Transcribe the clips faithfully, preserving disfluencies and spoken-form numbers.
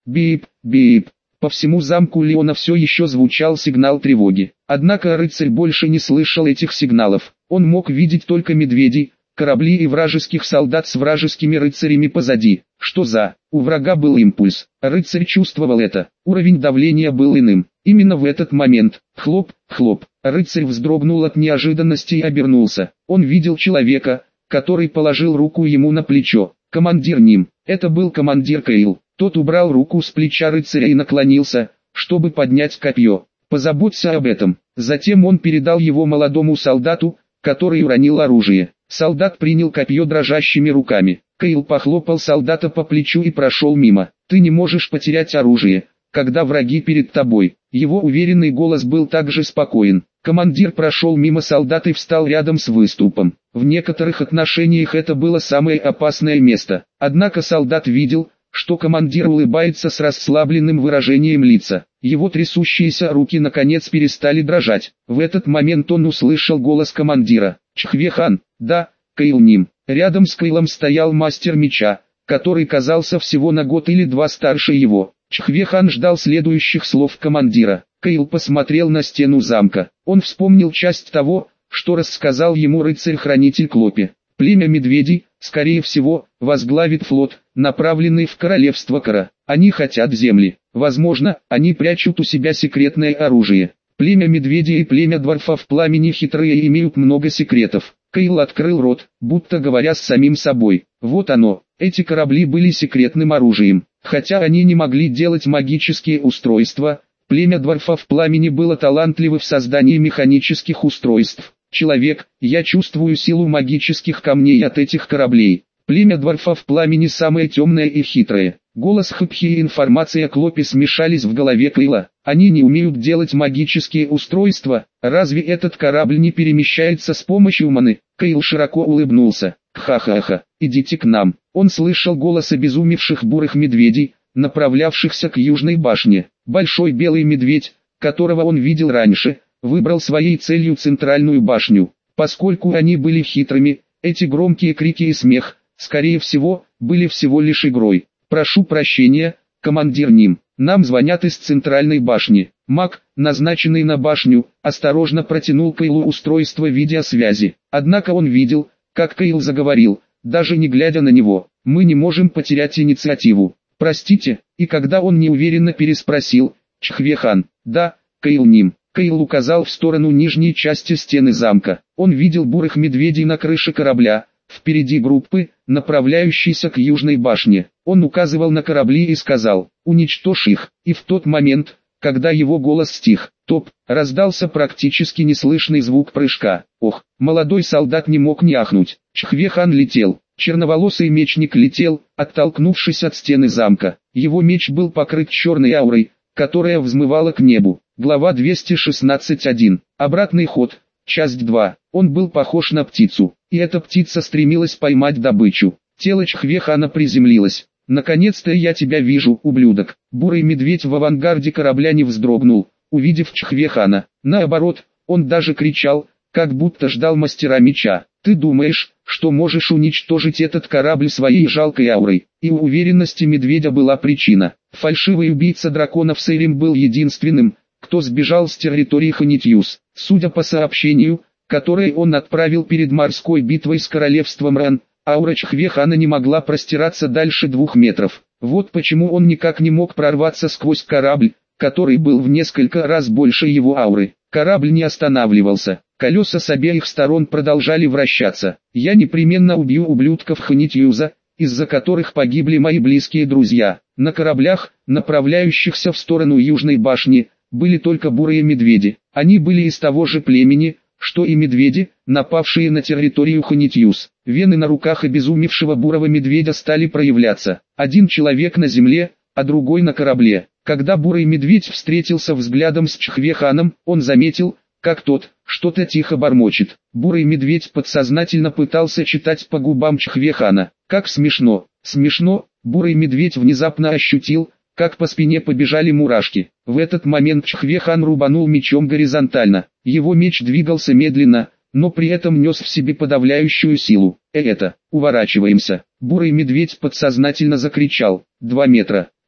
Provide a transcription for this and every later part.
бип, бип. По всему замку Леона все еще звучал сигнал тревоги. Однако рыцарь больше не слышал этих сигналов. Он мог видеть только медведей, корабли и вражеских солдат с вражескими рыцарями позади. Что за? У врага был импульс. Рыцарь чувствовал это. Уровень давления был иным. Именно в этот момент, хлоп, хлоп, рыцарь вздрогнул от неожиданности и обернулся. Он видел человека, который положил руку ему на плечо. Командир Ним. Это был командир Кейл. Тот убрал руку с плеча рыцаря и наклонился, чтобы поднять копье. Позаботься об этом. Затем он передал его молодому солдату, который уронил оружие. Солдат принял копье дрожащими руками. Кейл похлопал солдата по плечу и прошел мимо. Ты не можешь потерять оружие, когда враги перед тобой. Его уверенный голос был также спокоен. Командир прошел мимо солдат и встал рядом с выступом. В некоторых отношениях это было самое опасное место. Однако солдат видел, что командир улыбается с расслабленным выражением лица. Его трясущиеся руки наконец перестали дрожать. В этот момент он услышал голос командира. Чхве-хан, да, Кейл Ним. Рядом с Кейлом стоял мастер меча, который казался всего на год или два старше его. Чхве-хан ждал следующих слов командира. Кейл посмотрел на стену замка. Он вспомнил часть того, что рассказал ему рыцарь-хранитель Клопи. Племя медведей, скорее всего, возглавит флот, направленный в королевство Кара. Они хотят земли. Возможно, они прячут у себя секретное оружие. Племя медведей и племя дворфов пламени хитрые и имеют много секретов. Кейл открыл рот, будто говоря с самим собой. Вот оно, эти корабли были секретным оружием. Хотя они не могли делать магические устройства, племя дворфов пламени было талантливо в создании механических устройств. Человек, я чувствую силу магических камней от этих кораблей. Племя дворфов пламени самое темное и хитрое. Голос Хэпхи и информация Клопи смешались в голове Кейла. Они не умеют делать магические устройства. Разве этот корабль не перемещается с помощью маны? Кейл широко улыбнулся. Ха-ха-ха, идите к нам. Он слышал голос обезумевших бурых медведей, направлявшихся к южной башне. Большой белый медведь, которого он видел раньше, выбрал своей целью центральную башню. Поскольку они были хитрыми, эти громкие крики и смех, скорее всего, были всего лишь игрой. «Прошу прощения, командир Ним, нам звонят из центральной башни». Маг, назначенный на башню, осторожно протянул Кейлу устройство видеосвязи. Однако он видел, как Кейл заговорил, даже не глядя на него. «Мы не можем потерять инициативу. Простите», и когда он неуверенно переспросил, «Чхве-хан, да, Кейл Ним». Кейл указал в сторону нижней части стены замка. Он видел бурых медведей на крыше корабля, впереди группы, направляющейся к южной башне. Он указывал на корабли и сказал, «Уничтожь их», и в тот момент, когда его голос стих, топ, раздался практически неслышный звук прыжка. Ох, молодой солдат не мог не ахнуть. Чхве-хан летел. Черноволосый мечник летел, оттолкнувшись от стены замка. Его меч был покрыт черной аурой, которая взмывала к небу. Глава двести шестнадцать точка один. Обратный ход. Часть два. Он был похож на птицу, и эта птица стремилась поймать добычу. Тело Чхве-хана приземлилось. «Наконец-то я тебя вижу, ублюдок». Бурый медведь в авангарде корабля не вздрогнул, увидев Чхве-хана. Наоборот, он даже кричал, как будто ждал мастера меча. «Ты думаешь, что можешь уничтожить этот корабль своей жалкой аурой?» И у уверенности медведя была причина. Фальшивый убийца драконов Сейрим был единственным, кто сбежал с территории Ханитьюс. Судя по сообщению, которое он отправил перед морской битвой с королевством Ран, аура Чхве-хана не могла простираться дальше двух метров. Вот почему он никак не мог прорваться сквозь корабль, который был в несколько раз больше его ауры. Корабль не останавливался, колеса с обеих сторон продолжали вращаться. «Я непременно убью ублюдков Ханитьюза, из-за которых погибли мои близкие друзья». На кораблях, направляющихся в сторону южной башни, были только бурые медведи. Они были из того же племени, что и медведи, напавшие на территорию Ханитьюс. Вены на руках обезумевшего бурого медведя стали проявляться. Один человек на земле, а другой на корабле. Когда бурый медведь встретился взглядом с Чхве-ханом, он заметил, как тот, что-то тихо бормочет. Бурый медведь подсознательно пытался читать по губам Чхве-хана. Как смешно, смешно, бурый медведь внезапно ощутил, как по спине побежали мурашки. В этот момент Чхве-хан рубанул мечом горизонтально. Его меч двигался медленно, но при этом нес в себе подавляющую силу. «Э это, уворачиваемся!» Бурый медведь подсознательно закричал. «Два метра!»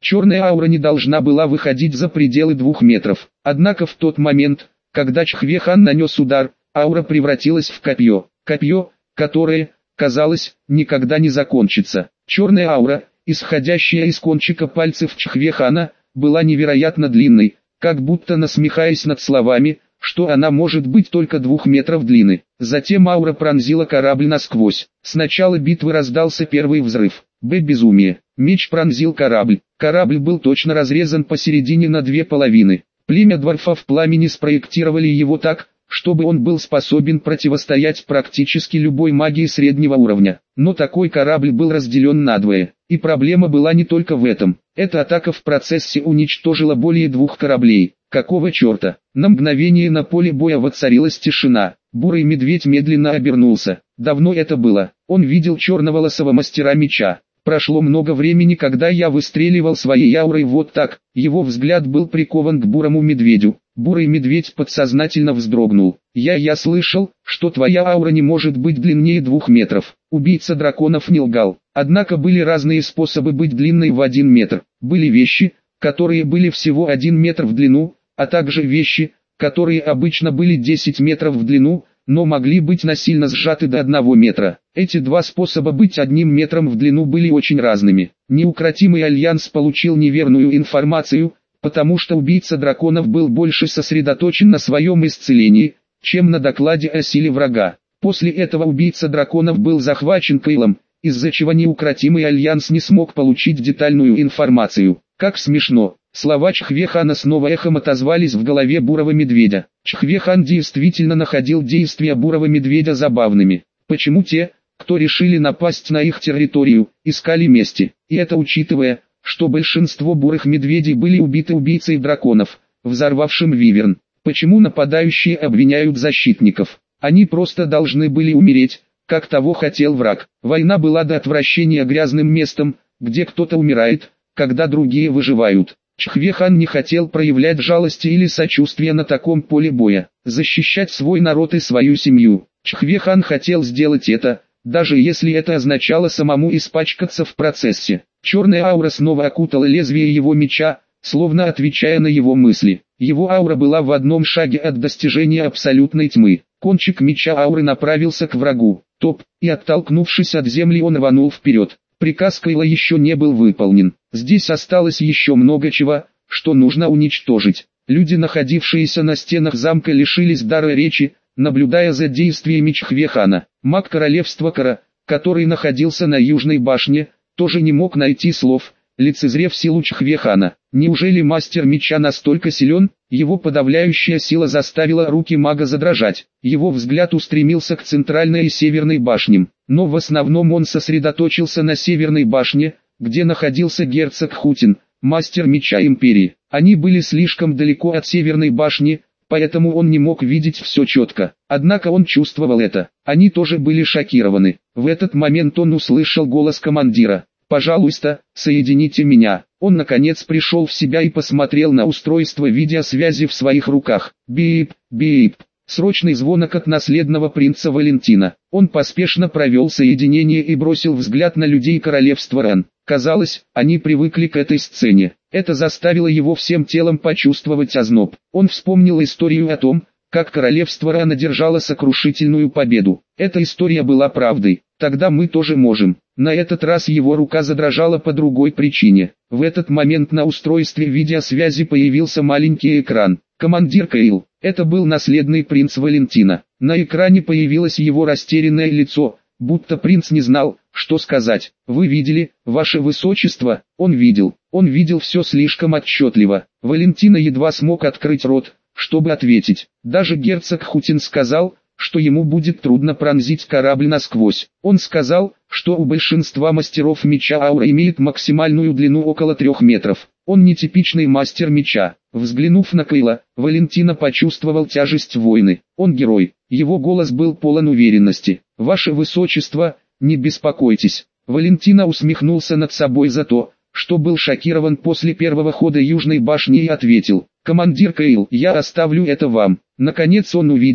Черная аура не должна была выходить за пределы двух метров. Однако в тот момент, когда Чхве-хан нанес удар, аура превратилась в копье. Копье, которое, казалось, никогда не закончится. Черная аура, исходящая из кончика пальцев Чхве-хана, была невероятно длинной, как будто насмехаясь над словами, что она может быть только двух метров длины. Затем аура пронзила корабль насквозь. С начала битвы раздался первый взрыв. Б. Безумие. Меч пронзил корабль. Корабль был точно разрезан посередине на две половины. Племя дворфов пламени спроектировали его так, чтобы он был способен противостоять практически любой магии среднего уровня. Но такой корабль был разделен надвое. И проблема была не только в этом. Эта атака в процессе уничтожила более двух кораблей. Какого черта? На мгновение на поле боя воцарилась тишина. Бурый медведь медленно обернулся. Давно это было. Он видел черного лысого мастера меча. Прошло много времени, когда я выстреливал своей аурой вот так. Его взгляд был прикован к бурому медведю. Бурый медведь подсознательно вздрогнул. Я я слышал, что твоя аура не может быть длиннее двух метров. Убийца драконов не лгал. Однако были разные способы быть длинной в один метр. Были вещи, которые были всего один метр в длину, а также вещи, которые обычно были десять метров в длину, но могли быть насильно сжаты до одного метра. Эти два способа быть одним метром в длину были очень разными. Неукротимый альянс получил неверную информацию, потому что убийца драконов был больше сосредоточен на своем исцелении, чем на докладе о силе врага. После этого убийца драконов был захвачен Кейлом, из-за чего неукротимый альянс не смог получить детальную информацию. Как смешно. Слова Чхве-хана снова эхом отозвались в голове бурого медведя. Чхве-хан действительно находил действия бурого медведя забавными. Почему те, кто решили напасть на их территорию, искали мести? И это учитывая, что большинство бурых медведей были убиты убийцей драконов, взорвавшим виверн. Почему нападающие обвиняют защитников? Они просто должны были умереть, как того хотел враг. Война была до отвращения грязным местом, где кто-то умирает, когда другие выживают. Чхве-хан не хотел проявлять жалости или сочувствия на таком поле боя, защищать свой народ и свою семью. Чхве-хан хотел сделать это, даже если это означало самому испачкаться в процессе. Черная аура снова окутала лезвие его меча, словно отвечая на его мысли. Его аура была в одном шаге от достижения абсолютной тьмы. Кончик меча ауры направился к врагу. Топ, и оттолкнувшись от земли, он рванул вперед. Приказ Кейла еще не был выполнен. Здесь осталось еще много чего, что нужно уничтожить. Люди, находившиеся на стенах замка, лишились дара речи, наблюдая за действиями Чхве-хана. Маг королевства Кара, который находился на южной башне, тоже не мог найти слов, лицезрев силу Чхве-хана. Неужели мастер меча настолько силен? Его подавляющая сила заставила руки мага задрожать. Его взгляд устремился к центральной и северной башням. Но в основном он сосредоточился на северной башне, где находился герцог Хутин, мастер меча империи. Они были слишком далеко от северной башни, поэтому он не мог видеть все четко. Однако он чувствовал это. Они тоже были шокированы. В этот момент он услышал голос командира. «Пожалуйста, соедините меня». Он наконец пришел в себя и посмотрел на устройство видеосвязи в своих руках. Бип, бип. Срочный звонок от наследного принца Валентина. Он поспешно провел соединение и бросил взгляд на людей королевства Рен. Казалось, они привыкли к этой сцене. Это заставило его всем телом почувствовать озноб. Он вспомнил историю о том, как королевство Рен одержало сокрушительную победу. Эта история была правдой. Тогда мы тоже можем. На этот раз его рука задрожала по другой причине. В этот момент на устройстве видеосвязи появился маленький экран. Командир Кейл. Это был наследный принц Валентина. На экране появилось его растерянное лицо, будто принц не знал, что сказать. «Вы видели, ваше высочество?» Он видел. Он видел все слишком отчетливо. Валентина едва смог открыть рот, чтобы ответить. Даже герцог Хутин сказал, что ему будет трудно пронзить корабль насквозь. Он сказал, что у большинства мастеров меча аура имеет максимальную длину около трех метров. Он не типичный мастер меча. Взглянув на Кейла, Валентина почувствовал тяжесть войны. Он герой. Его голос был полон уверенности. «Ваше высочество, не беспокойтесь». Валентина усмехнулся над собой за то, что был шокирован после первого хода Южной башни и ответил: «Командир Кейл, я оставлю это вам». Наконец он увидел,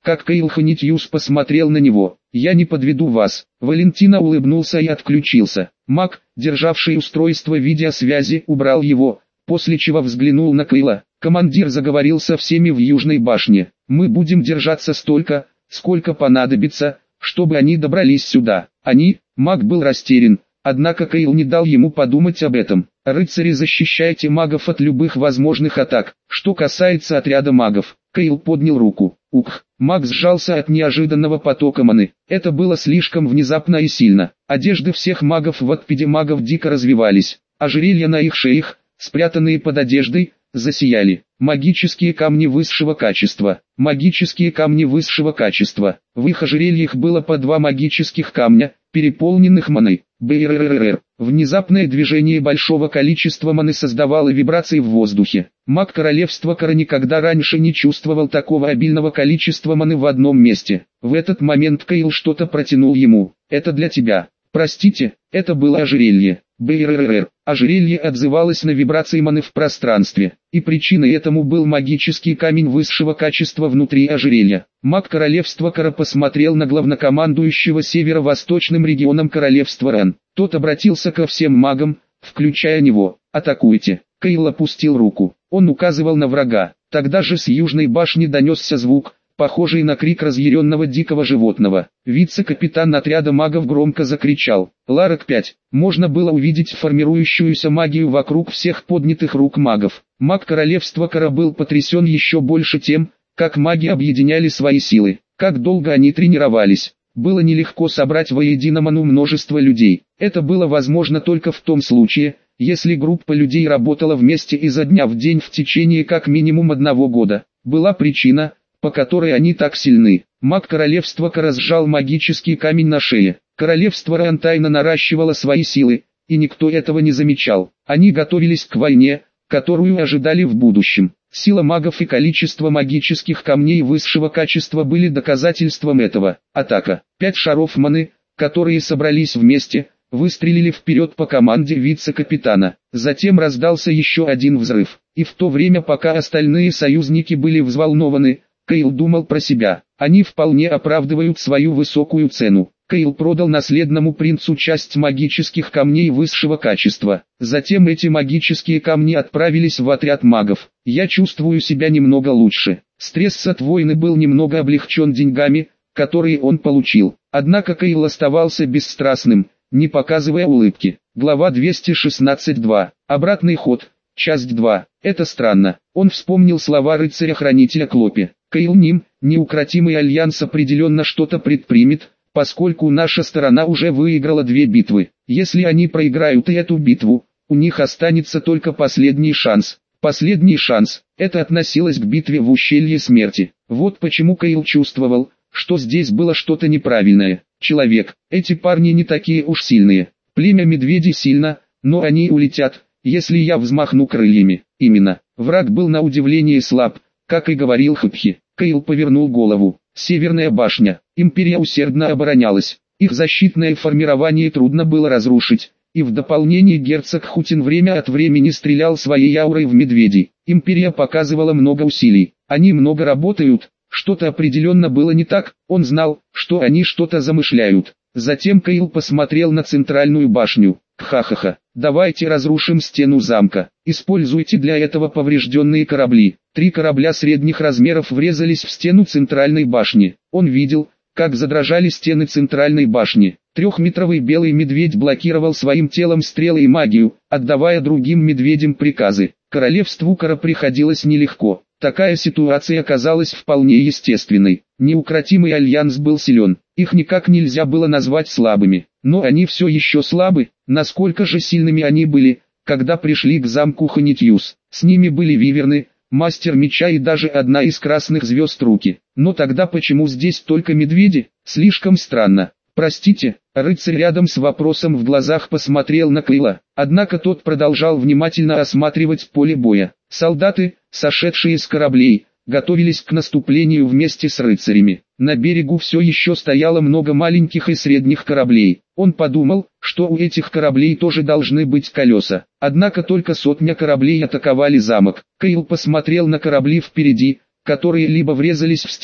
как Кейл Ханитьюс посмотрел на него. «Я не подведу вас». Валентина улыбнулся и отключился. Маг, державший устройство видеосвязи, убрал его, после чего взглянул на Кейла. Командир заговорил со всеми в Южной башне. «Мы будем держаться столько, сколько понадобится, чтобы они добрались сюда». Они, маг был растерян, однако Кейл не дал ему подумать об этом. «Рыцари, защищайте магов от любых возможных атак. Что касается отряда магов». Кейл поднял руку. Ух, маг сжался от неожиданного потока маны. Это было слишком внезапно и сильно. Одежды всех магов в отпеде магов дико развивались. Ожерелья на их шеях, спрятанные под одеждой, засияли. Магические камни высшего качества. Магические камни высшего качества. В их ожерельях было по два магических камня, переполненных маной. Брррррр. Внезапное движение большого количества маны создавало вибрации в воздухе. Маг королевства Кара никогда раньше не чувствовал такого обильного количества маны в одном месте. В этот момент Кейл что-то протянул ему. «Это для тебя». «Простите, это было ожерелье». Брррррр. Ожерелье отзывалось на вибрации маны в пространстве, и причиной этому был магический камень высшего качества внутри ожерелья. Маг королевства Кара посмотрел на главнокомандующего северо-восточным регионом королевства Ран. Тот обратился ко всем магам, включая него. «Атакуйте». Кейл опустил руку. Он указывал на врага. Тогда же с южной башни донесся звук, похожий на крик разъяренного дикого животного. Вице-капитан отряда магов громко закричал. «Ларок пять». Можно было увидеть формирующуюся магию вокруг всех поднятых рук магов. Маг королевства Кара был потрясен еще больше тем, как маги объединяли свои силы, как долго они тренировались. Было нелегко собрать воедино ману множество людей. Это было возможно только в том случае, если группа людей работала вместе изо дня в день в течение как минимум одного года. Была причина, по которой они так сильны. Маг королевства Кара сжал магический камень на шее. Королевство Ран тайно наращивало свои силы, и никто этого не замечал. Они готовились к войне, которую ожидали в будущем. Сила магов и количество магических камней высшего качества были доказательством этого. Атака. Пять шаров маны, которые собрались вместе, выстрелили вперед по команде вице-капитана. Затем раздался еще один взрыв. И в то время, пока остальные союзники были взволнованы, Кейл думал про себя. Они вполне оправдывают свою высокую цену. Кейл продал наследному принцу часть магических камней высшего качества. Затем эти магические камни отправились в отряд магов. Я чувствую себя немного лучше. Стресс от войны был немного облегчен деньгами, которые он получил. Однако Кейл оставался бесстрастным, не показывая улыбки. Глава двести шестнадцать два. Обратный ход. Часть два. Это странно. Он вспомнил слова рыцаря-хранителя Клопи. Кейл Ним, неукротимый альянс определенно что-то предпримет, поскольку наша сторона уже выиграла две битвы. Если они проиграют и эту битву, у них останется только последний шанс. Последний шанс. Это относилось к битве в ущелье смерти. Вот почему Кейл чувствовал, что здесь было что-то неправильное. Человек, эти парни не такие уж сильные. Племя медведей сильно, но они улетят, если я взмахну крыльями. Именно. Враг был на удивление слаб, как и говорил Хапхи. Кейл повернул голову. Северная башня. Империя усердно оборонялась. Их защитное формирование трудно было разрушить. И в дополнение герцог Хутин время от времени стрелял своей аурой в медведей. Империя показывала много усилий. Они много работают. Что-то определенно было не так. Он знал, что они что-то замышляют. Затем Кейл посмотрел на центральную башню. Ха-ха-ха. Давайте разрушим стену замка. Используйте для этого поврежденные корабли. Три корабля средних размеров врезались в стену центральной башни. Он видел, как задрожали стены центральной башни. Трехметровый белый медведь блокировал своим телом стрелы и магию, отдавая другим медведям приказы. Королевству Кара приходилось нелегко. Такая ситуация оказалась вполне естественной. Неукротимый альянс был силен. Их никак нельзя было назвать слабыми. Но они все еще слабы. Насколько же сильными они были, когда пришли к замку Ханитьюс. С ними были виверны, мастер меча и даже одна из красных звезд руки. Но тогда почему здесь только медведи? Слишком странно. Простите, рыцарь рядом с вопросом в глазах посмотрел на Кейла. Однако тот продолжал внимательно осматривать поле боя. Солдаты, сошедшие с кораблей, готовились к наступлению вместе с рыцарями. На берегу все еще стояло много маленьких и средних кораблей. Он подумал, что у этих кораблей тоже должны быть колеса. Однако только сотня кораблей атаковали замок. Кейл посмотрел на корабли впереди, которые либо врезались в стены,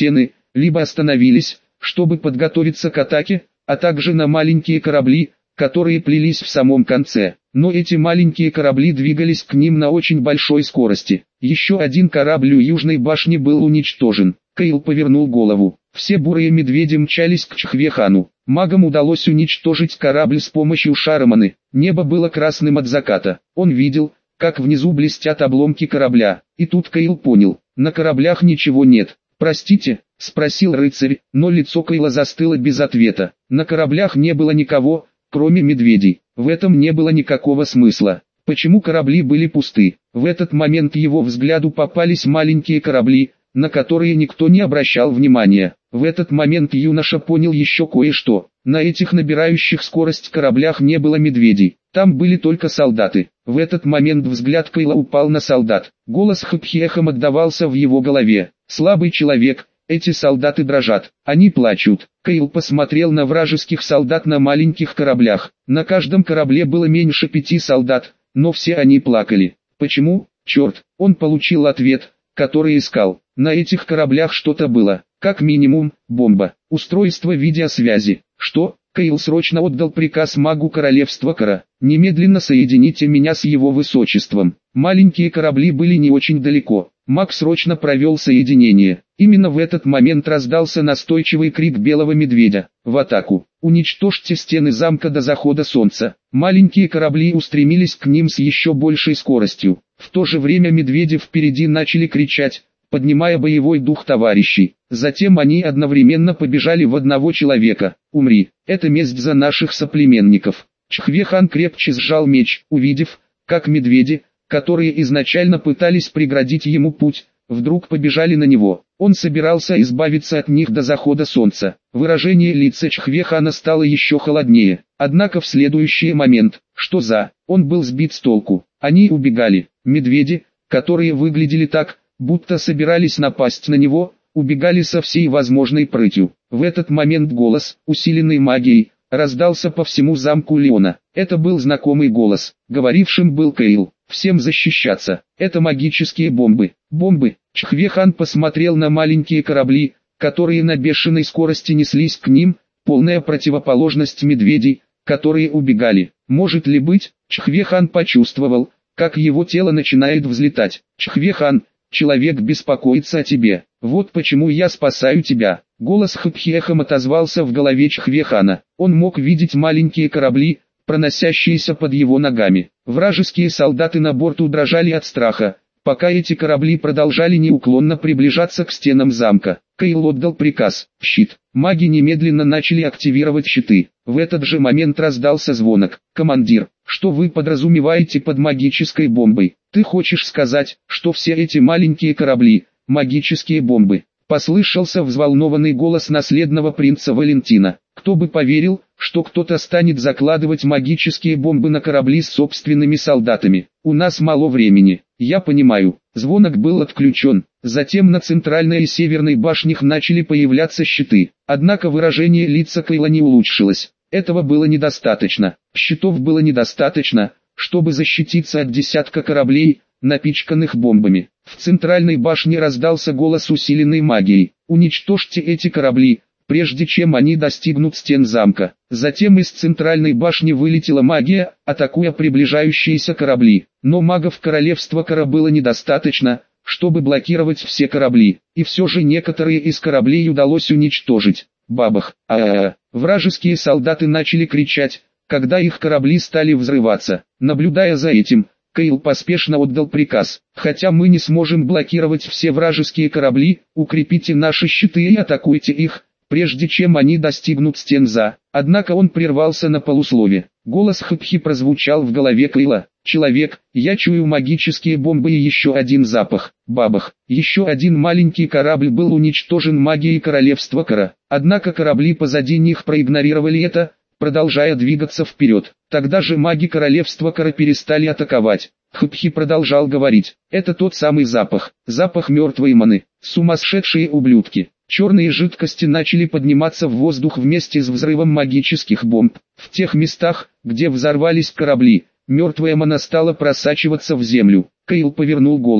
либо остановились, чтобы подготовиться к атаке, а также на маленькие корабли, которые плелись в самом конце. Но эти маленькие корабли двигались к ним на очень большой скорости. Еще один корабль у южной башни был уничтожен. Кейл повернул голову. Все бурые медведи мчались к Чхве-хану. Магам удалось уничтожить корабль с помощью Шараманы. Небо было красным от заката. Он видел, как внизу блестят обломки корабля. И тут Кейл понял, на кораблях ничего нет. «Простите?» — спросил рыцарь, но лицо Кейла застыло без ответа. На кораблях не было никого, кроме медведей. В этом не было никакого смысла. Почему корабли были пусты? В этот момент его взгляду попались маленькие корабли, на которые никто не обращал внимания. В этот момент юноша понял еще кое-что. На этих набирающих скорость кораблях не было медведей. Там были только солдаты. В этот момент взгляд Кейла упал на солдат. Голос Хапхи эхом отдавался в его голове. «Слабый человек, эти солдаты дрожат, они плачут». Кейл посмотрел на вражеских солдат на маленьких кораблях. На каждом корабле было меньше пяти солдат, но все они плакали. Почему? Черт, он получил ответ, который искал. На этих кораблях что-то было, как минимум, бомба, устройство видеосвязи. Что? Кейл срочно отдал приказ магу королевства Кара. «Немедленно соедините меня с его высочеством». Маленькие корабли были не очень далеко. Маг срочно провел соединение. Именно в этот момент раздался настойчивый крик белого медведя. «В атаку! Уничтожьте стены замка до захода солнца!» Маленькие корабли устремились к ним с еще большей скоростью. В то же время медведи впереди начали кричать, поднимая боевой дух товарищей. Затем они одновременно побежали в одного человека. «Умри! Это месть за наших соплеменников!» Чхве-хан крепче сжал меч, увидев, как медведи, которые изначально пытались преградить ему путь, вдруг побежали на него. Он собирался избавиться от них до захода солнца. Выражение лица Чхве-хана стало еще холоднее. Однако в следующий момент, что за, он был сбит с толку. Они убегали. Медведи, которые выглядели так, будто собирались напасть на него, убегали со всей возможной прытью. В этот момент голос, усиленный магией, раздался по всему замку Леона. Это был знакомый голос. Говорившим был Кейл. «Всем защищаться. Это магические бомбы». Бомбы. Чхве-хан посмотрел на маленькие корабли, которые на бешеной скорости неслись к ним, полная противоположность медведей, которые убегали. Может ли быть? Чхве-хан почувствовал, как его тело начинает взлетать. «Чхве-хан, человек беспокоится о тебе. Вот почему я спасаю тебя». Голос Хапхи эхом отозвался в голове Чхве-хана. Он мог видеть маленькие корабли, проносящиеся под его ногами. Вражеские солдаты на борту дрожали от страха, пока эти корабли продолжали неуклонно приближаться к стенам замка. Кейл отдал приказ. «Щит». Маги немедленно начали активировать щиты. В этот же момент раздался звонок. «Командир, что вы подразумеваете под магической бомбой? Ты хочешь сказать, что все эти маленькие корабли – магические бомбы?» Послышался взволнованный голос наследного принца Валентина. Кто бы поверил, что кто-то станет закладывать магические бомбы на корабли с собственными солдатами. У нас мало времени. Я понимаю. Звонок был отключен. Затем на центральной и северной башнях начали появляться щиты. Однако выражение лица Кейла не улучшилось. Этого было недостаточно. Щитов было недостаточно, чтобы защититься от десятка кораблей, напичканных бомбами. В центральной башне раздался голос усиленной магией. «Уничтожьте эти корабли, прежде чем они достигнут стен замка». Затем из центральной башни вылетела магия, атакуя приближающиеся корабли. Но магов королевства Кара было недостаточно, чтобы блокировать все корабли. И все же некоторые из кораблей удалось уничтожить. Бабах! А-а-а! Вражеские солдаты начали кричать, когда их корабли стали взрываться. Наблюдая за этим, Кейл поспешно отдал приказ. «Хотя мы не сможем блокировать все вражеские корабли, укрепите наши щиты и атакуйте их, прежде чем они достигнут стен за». Однако он прервался на полуслове. Голос Хапхи прозвучал в голове Кейла. «Человек, я чую магические бомбы и еще один запах». Бабах. Еще один маленький корабль был уничтожен магией королевства Кара. Однако корабли позади них проигнорировали это, продолжая двигаться вперед. Тогда же маги королевства Кара перестали атаковать. Хапхи продолжал говорить. «Это тот самый запах. Запах мертвой маны. Сумасшедшие ублюдки». Черные жидкости начали подниматься в воздух вместе с взрывом магических бомб. В тех местах, где взорвались корабли, мертвая мана стала просачиваться в землю. Кейл повернул голову.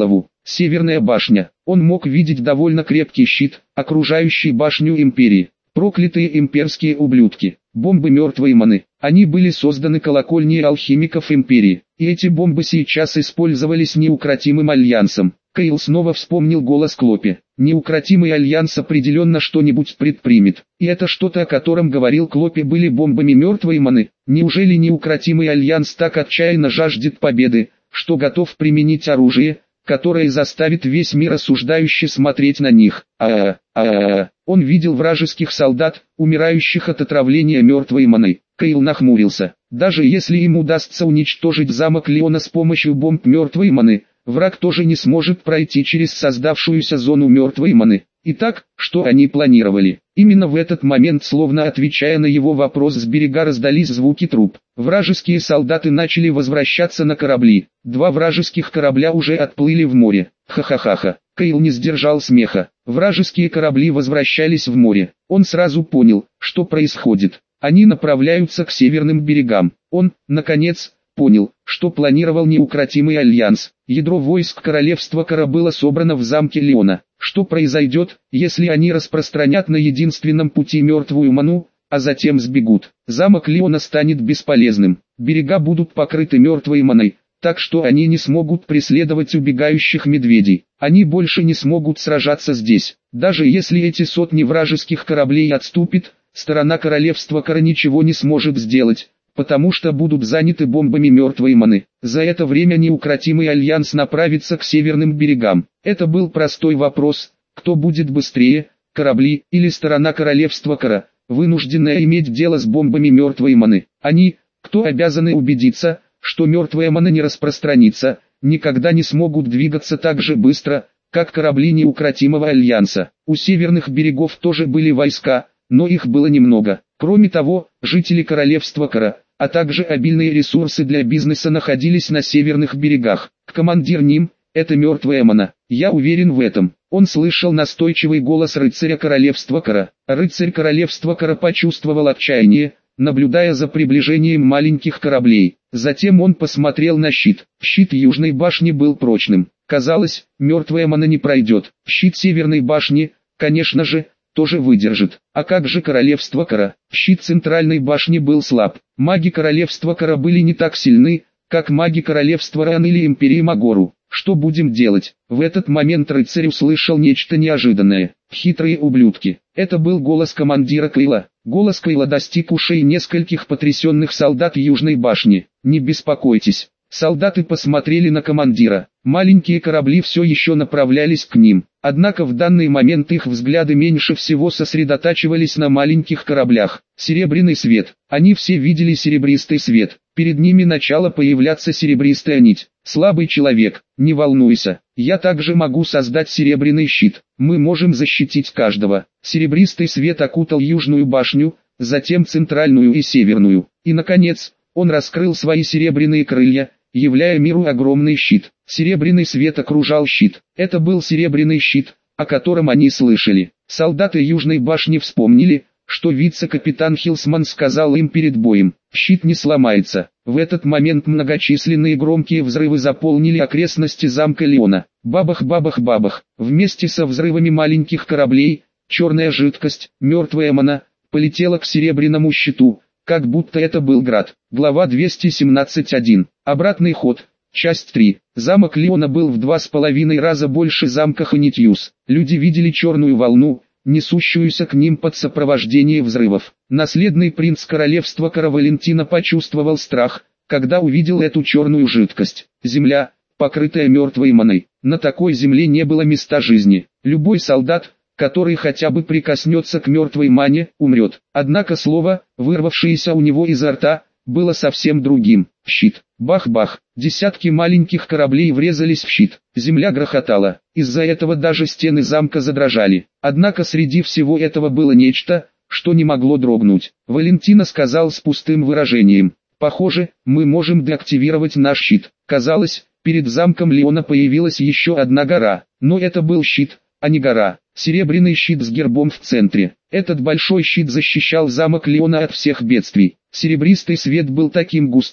Северная башня. Он мог видеть довольно крепкий щит, окружающий башню империи. Проклятые имперские ублюдки. Бомбы мертвой маны. Они были созданы колокольней алхимиков империи. И эти бомбы сейчас использовались неукротимым альянсом. Кейл снова вспомнил голос Клопи. Неукротимый альянс определенно что-нибудь предпримет. И это что-то, о котором говорил Клопи, были бомбами мертвой маны. Неужели неукротимый альянс так отчаянно жаждет победы, что готов применить оружие, которое заставит весь мир осуждающе смотреть на них? А-а-а, а-а-а. Он видел вражеских солдат, умирающих от отравления мертвой маной. Кейл нахмурился. Даже если им удастся уничтожить замок Леона с помощью бомб мертвой маны, враг тоже не сможет пройти через создавшуюся зону мертвой маны. Итак, что они планировали? Именно в этот момент, словно отвечая на его вопрос, с берега раздались звуки труп. Вражеские солдаты начали возвращаться на корабли. Два вражеских корабля уже отплыли в море. Ха-ха-ха-ха. Кейл не сдержал смеха. Вражеские корабли возвращались в море. Он сразу понял, что происходит. Они направляются к северным берегам. Он, наконец, понял, что планировал неукротимый альянс. Ядро войск королевства Кара было собрано в замке Леона. Что произойдет, если они распространят на единственном пути мертвую ману, а затем сбегут? Замок Леона станет бесполезным. Берега будут покрыты мертвой маной, так что они не смогут преследовать убегающих медведей. Они больше не смогут сражаться здесь. Даже если эти сотни вражеских кораблей отступят, сторона королевства Кара ничего не сможет сделать, потому что будут заняты бомбами мертвой маны. За это время неукротимый альянс направится к северным берегам. Это был простой вопрос: кто будет быстрее, корабли или сторона королевства Кара, вынужденная иметь дело с бомбами мертвой маны? Они, кто обязаны убедиться, что мертвая мана не распространится, никогда не смогут двигаться так же быстро, как корабли неукротимого альянса. У северных берегов тоже были войска, но их было немного. Кроме того, жители королевства Кара, а также обильные ресурсы для бизнеса находились на северных берегах. Командир Ним, это мертвая мана, я уверен в этом. Он слышал настойчивый голос рыцаря королевства Кара. Рыцарь королевства Кара почувствовал отчаяние, наблюдая за приближением маленьких кораблей. Затем он посмотрел на щит. Щит Южной башни был прочным. Казалось, мертвая мана не пройдет. Щит Северной башни, конечно же, тоже выдержит. А как же королевство Кара? Щит Центральной башни был слаб. Маги королевства Кара были не так сильны, как маги королевства Ран или Империи Магору. Что будем делать? В этот момент рыцарь услышал нечто неожиданное. Хитрые ублюдки. Это был голос командира Кейла. Голос Кейла достиг ушей нескольких потрясенных солдат Южной башни. Не беспокойтесь. Солдаты посмотрели на командира. Маленькие корабли все еще направлялись к ним. Однако в данный момент их взгляды меньше всего сосредотачивались на маленьких кораблях. Серебряный свет. Они все видели серебристый свет. Перед ними начала появляться серебристая нить. Слабый человек, не волнуйся. Я также могу создать серебряный щит. Мы можем защитить каждого. Серебристый свет окутал Южную башню, затем Центральную и Северную. И наконец, он раскрыл свои серебряные крылья, являя миру огромный щит. Серебряный свет окружал щит. Это был серебряный щит, о котором они слышали. Солдаты Южной башни вспомнили, что вице-капитан Хилсман сказал им перед боем: щит не сломается. В этот момент многочисленные громкие взрывы заполнили окрестности замка Леона. Бабах-бабах-бабах. Вместе со взрывами маленьких кораблей, черная жидкость, мертвая мана, полетела к серебряному щиту, как будто это был град. Глава двести семнадцать один. Обратный ход. Часть три. Замок Леона был в два с половиной раза больше замка Ханитьюс. Люди видели черную волну, несущуюся к ним под сопровождение взрывов. Наследный принц королевства Кара Валентина почувствовал страх, когда увидел эту черную жидкость. Земля, покрытая мертвой маной. На такой земле не было места жизни. Любой солдат, который хотя бы прикоснется к мертвой мане, умрет. Однако слово, вырвавшееся у него изо рта, было совсем другим. Щит. Бах-бах. Десятки маленьких кораблей врезались в щит. Земля грохотала. Из-за этого даже стены замка задрожали. Однако среди всего этого было нечто, что не могло дрогнуть. Валентина сказал с пустым выражением: «Похоже, мы можем деактивировать наш щит». Казалось, перед замком Леона появилась еще одна гора. Но это был щит, а не гора. Серебряный щит с гербом в центре. Этот большой щит защищал замок Леона от всех бедствий. Серебристый свет был таким густым,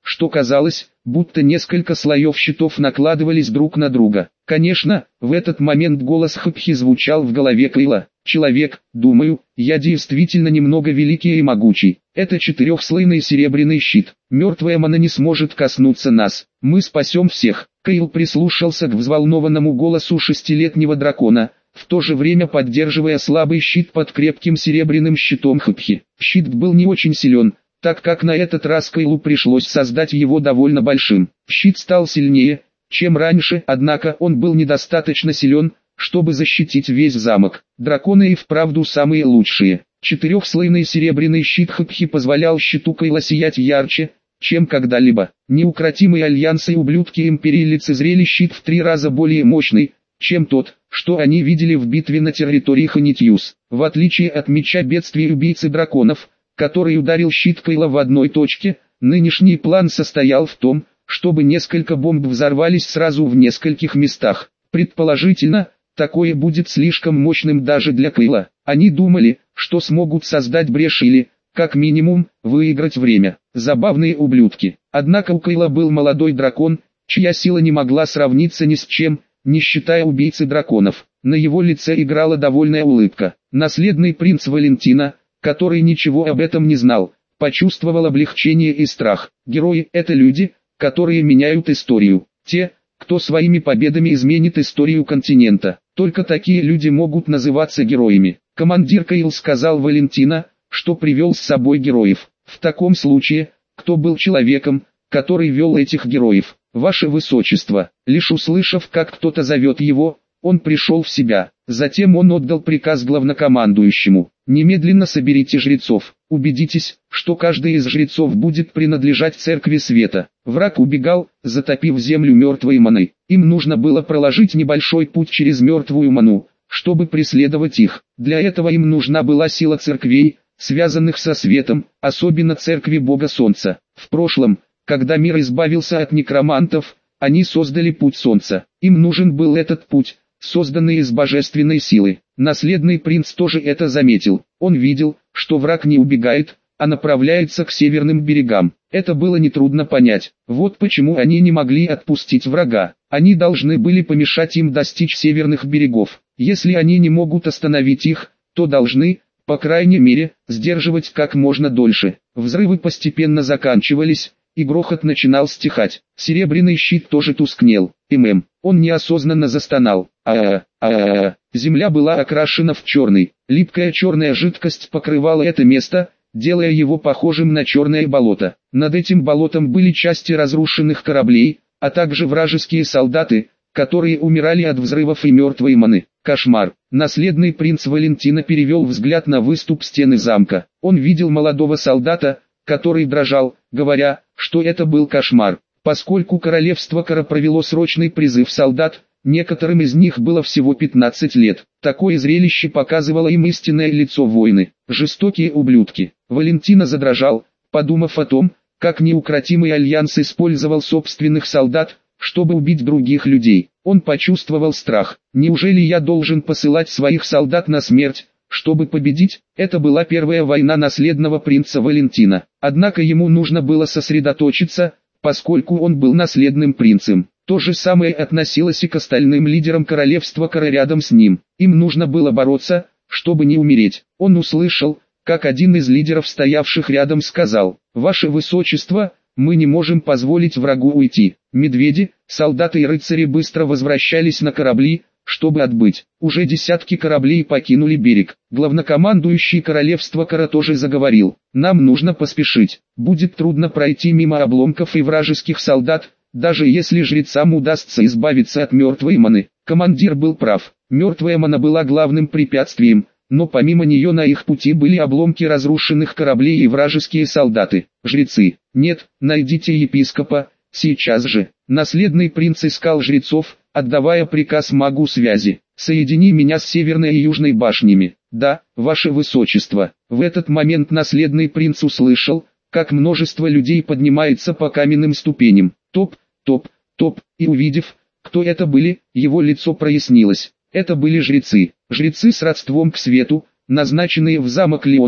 что казалось, будто несколько слоев щитов накладывались друг на друга. Конечно, в этот момент голос Хапхи звучал в голове Кейла. «Человек, думаю, я действительно немного великий и могучий. Это четырехслойный серебряный щит. Мертвая мана не сможет коснуться нас. Мы спасем всех». Кейл прислушался к взволнованному голосу шестилетнего дракона, в то же время поддерживая слабый щит под крепким серебряным щитом Хапхи. Щит был не очень силен, так как на этот раз Кейлу пришлось создать его довольно большим. Щит стал сильнее, чем раньше, однако он был недостаточно силен, чтобы защитить весь замок. Драконы и вправду самые лучшие. Четырехслойный серебряный щит Хапхи позволял щиту Кейла сиять ярче, чем когда-либо. Неукротимые альянсы и ублюдки Империи лицезрели щит в три раза более мощный, чем тот, что они видели в битве на территории Ханитьюс. В отличие от меча бедствия убийцы драконов, который ударил щит Кейла в одной точке, нынешний план состоял в том, чтобы несколько бомб взорвались сразу в нескольких местах. Предположительно, такое будет слишком мощным даже для Кейла. Они думали, что смогут создать брешь или, как минимум, выиграть время. Забавные ублюдки. Однако у Кейла был молодой дракон, чья сила не могла сравниться ни с чем, не считая убийцы драконов. На его лице играла довольная улыбка. Наследный принц Валентина, который ничего об этом не знал, почувствовал облегчение и страх. Герои – это люди, которые меняют историю. Те, кто своими победами изменит историю континента. Только такие люди могут называться героями. Командир Кейл сказал Валентина, что привел с собой героев. В таком случае, кто был человеком, который вел этих героев? Ваше Высочество. Лишь услышав, как кто-то зовет его, он пришел в себя. Затем он отдал приказ главнокомандующему. Немедленно соберите жрецов. Убедитесь, что каждый из жрецов будет принадлежать Церкви Света. Враг убегал, затопив землю мертвой маной. Им нужно было проложить небольшой путь через мертвую ману, чтобы преследовать их. Для этого им нужна была сила церквей, связанных со светом, особенно церкви Бога Солнца. В прошлом, когда мир избавился от некромантов, они создали путь Солнца. Им нужен был этот путь, созданный из божественной силы. Наследный принц тоже это заметил. Он видел, что враг не убегает, а направляется к северным берегам. Это было нетрудно понять. Вот почему они не могли отпустить врага. Они должны были помешать им достичь северных берегов. Если они не могут остановить их, то должны, по крайней мере, сдерживать как можно дольше. Взрывы постепенно заканчивались, и грохот начинал стихать. Серебряный щит тоже тускнел. ММ. Он неосознанно застонал. А-а-а, а-а-а. Земля была окрашена в черный. Липкая черная жидкость покрывала это место, делая его похожим на черное болото. Над этим болотом были части разрушенных кораблей, а также вражеские солдаты, которые умирали от взрывов и мертвой маны. Кошмар. Наследный принц Валентина перевел взгляд на выступ стены замка. Он видел молодого солдата, который дрожал, говоря, что это был кошмар. Поскольку королевство Кара провело срочный призыв солдат, некоторым из них было всего пятнадцать лет. Такое зрелище показывало им истинное лицо войны. Жестокие ублюдки. Валентина задрожал, подумав о том, как неукротимый альянс использовал собственных солдат, чтобы убить других людей. Он почувствовал страх. Неужели я должен посылать своих солдат на смерть, чтобы победить? Это была первая война наследного принца Валентина. Однако ему нужно было сосредоточиться, поскольку он был наследным принцем. То же самое относилось и к остальным лидерам королевства Кара рядом с ним. Им нужно было бороться, чтобы не умереть. Он услышал, как один из лидеров, стоявших рядом, сказал: «Ваше Высочество, мы не можем позволить врагу уйти». Медведи, солдаты и рыцари быстро возвращались на корабли, чтобы отбыть. Уже десятки кораблей покинули берег. Главнокомандующий королевства Кара тоже заговорил: «Нам нужно поспешить. Будет трудно пройти мимо обломков и вражеских солдат, даже если жрецам удастся избавиться от мертвой маны». Командир был прав. Мертвая мана была главным препятствием, но помимо нее на их пути были обломки разрушенных кораблей и вражеские солдаты. Жрецы. Нет, найдите епископа, сейчас же. Наследный принц искал жрецов, отдавая приказ магу связи: «Соедини меня с северной и южной башнями». «Да, ваше высочество». В этот момент наследный принц услышал, как множество людей поднимается по каменным ступеням. Топ, топ, топ, и увидев, кто это были, его лицо прояснилось. Это были жрецы. Жрецы с родством к свету, назначенные в замок Леона,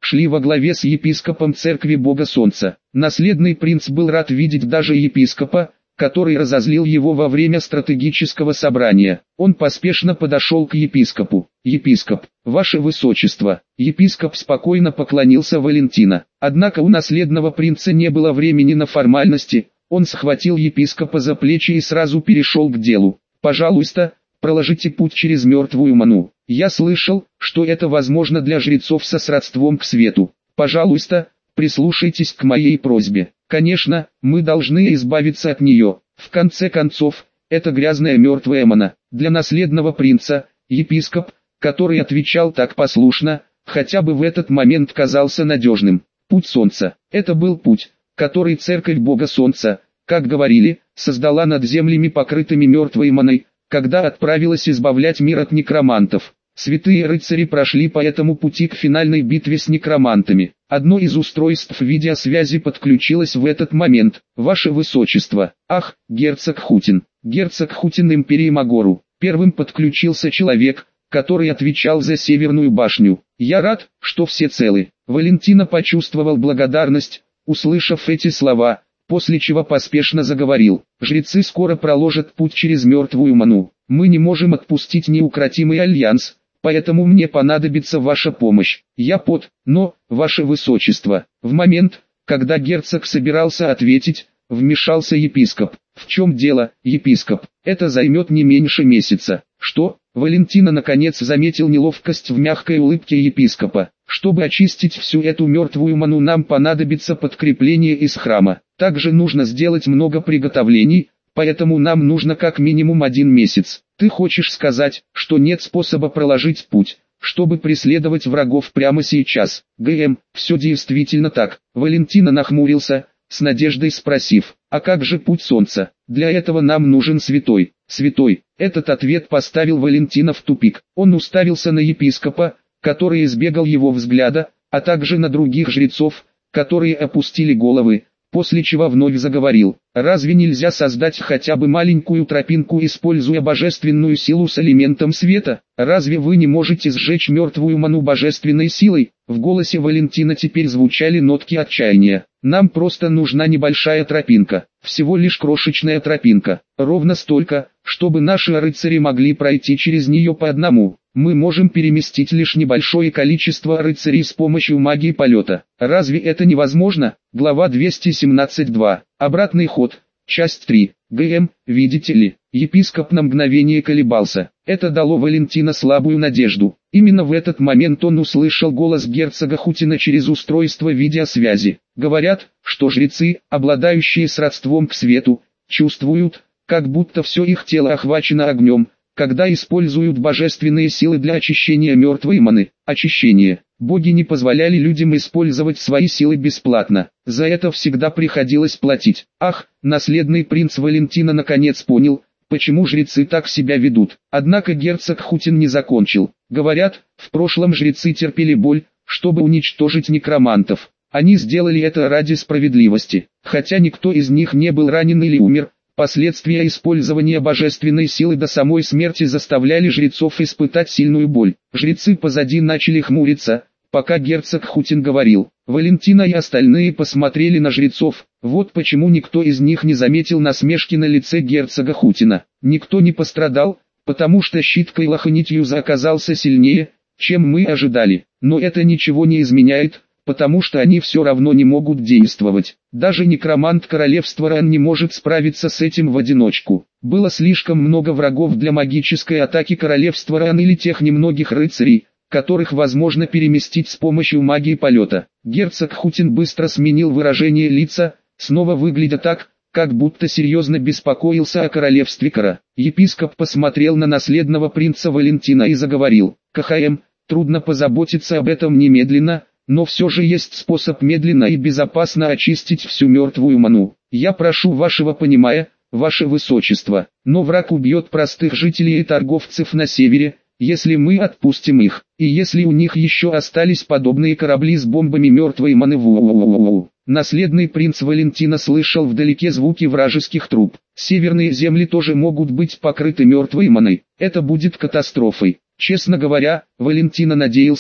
шли во главе с епископом церкви Бога Солнца. Наследный принц был рад видеть даже епископа, который разозлил его во время стратегического собрания. Он поспешно подошел к епископу. «Епископ, ваше высочество». Епископ спокойно поклонился Валентина. Однако у наследного принца не было времени на формальности. Он схватил епископа за плечи и сразу перешел к делу. «Пожалуйста, проложите путь через мертвую ману. Я слышал, что это возможно для жрецов со сродством к свету. Пожалуйста, прислушайтесь к моей просьбе. Конечно, мы должны избавиться от нее. В конце концов, это грязная мертвая мана». Для наследного принца, епископ, который отвечал так послушно, хотя бы в этот момент казался надежным. Путь солнца. Это был путь, который церковь Бога Солнца, как говорили, создала над землями, покрытыми мертвой маной, когда отправилась избавлять мир от некромантов. Святые рыцари прошли по этому пути к финальной битве с некромантами. Одно из устройств видеосвязи подключилось в этот момент. «Ваше Высочество». «Ах, герцог Хутин». Герцог Хутин Империи Магору. Первым подключился человек, который отвечал за Северную башню. «Я рад, что все целы». Валентина почувствовал благодарность, услышав эти слова, после чего поспешно заговорил. «Жрецы скоро проложат путь через мертвую ману. Мы не можем отпустить неукротимый альянс, поэтому мне понадобится ваша помощь. Я под, но, ваше высочество». В момент, когда герцог собирался ответить, вмешался епископ. «В чем дело, епископ? Это займет не меньше месяца». «Что?» Валентина наконец заметил неловкость в мягкой улыбке епископа. «Чтобы очистить всю эту мертвую ману, нам понадобится подкрепление из храма. Также нужно сделать много приготовлений, поэтому нам нужно как минимум один месяц. Ты хочешь сказать, что нет способа проложить путь, чтобы преследовать врагов прямо сейчас?» «ГМ, все действительно так». Валентина нахмурился, с надеждой спросив: «А как же путь солнца? Для этого нам нужен святой». «Святой». Этот ответ поставил Валентина в тупик. Он уставился на епископа, который избегал его взгляда, а также на других жрецов, которые опустили головы, после чего вновь заговорил: «Разве нельзя создать хотя бы маленькую тропинку, используя божественную силу с элементом света? Разве вы не можете сжечь мертвую ману божественной силой?» В голосе Валентина теперь звучали нотки отчаяния. «Нам просто нужна небольшая тропинка, всего лишь крошечная тропинка, ровно столько, чтобы наши рыцари могли пройти через нее по одному. Мы можем переместить лишь небольшое количество рыцарей с помощью магии полета. Разве это невозможно?» Глава двести семнадцать точка два. Обратный ход. Часть три. ГМ, видите ли, епископ на мгновение колебался. Это дало Валентина слабую надежду. Именно в этот момент он услышал голос герцога Хутина через устройство видеосвязи. «Говорят, что жрецы, обладающие сродством к свету, чувствуют, как будто все их тело охвачено огнем, когда используют божественные силы для очищения мертвой маны». Очищение. Боги не позволяли людям использовать свои силы бесплатно. За это всегда приходилось платить. Ах, наследный принц Валентина наконец понял, почему жрецы так себя ведут. Однако герцог Хутин не закончил. «Говорят, в прошлом жрецы терпели боль, чтобы уничтожить некромантов. Они сделали это ради справедливости. Хотя никто из них не был ранен или умер, последствия использования божественной силы до самой смерти заставляли жрецов испытать сильную боль». Жрецы позади начали хмуриться, пока герцог Хутин говорил. Валентина и остальные посмотрели на жрецов. Вот почему никто из них не заметил насмешки на лице герцога Хутина. Никто не пострадал, потому что щит Кайлаха Нитьюза оказался сильнее, чем мы ожидали. Но это ничего не изменяет, потому что они все равно не могут действовать. Даже некромант королевства Ран не может справиться с этим в одиночку. Было слишком много врагов для магической атаки королевства Ран или тех немногих рыцарей, которых возможно переместить с помощью магии полета. Герцог Хутин быстро сменил выражение лица, снова выглядя так, как будто серьезно беспокоился о королевстве Кара. Епископ посмотрел на наследного принца Валентина и заговорил: «КХМ, трудно позаботиться об этом немедленно, но все же есть способ медленно и безопасно очистить всю мертвую ману. Я прошу вашего понимания, ваше высочество, но враг убьет простых жителей и торговцев на севере, если мы отпустим их, и если у них еще остались подобные корабли с бомбами мертвой маны». Ву-у-у-у-у. Наследный принц Валентина слышал вдалеке звуки вражеских труб. Северные земли тоже могут быть покрыты мертвой маной. Это будет катастрофой. Честно говоря, Валентина надеялся,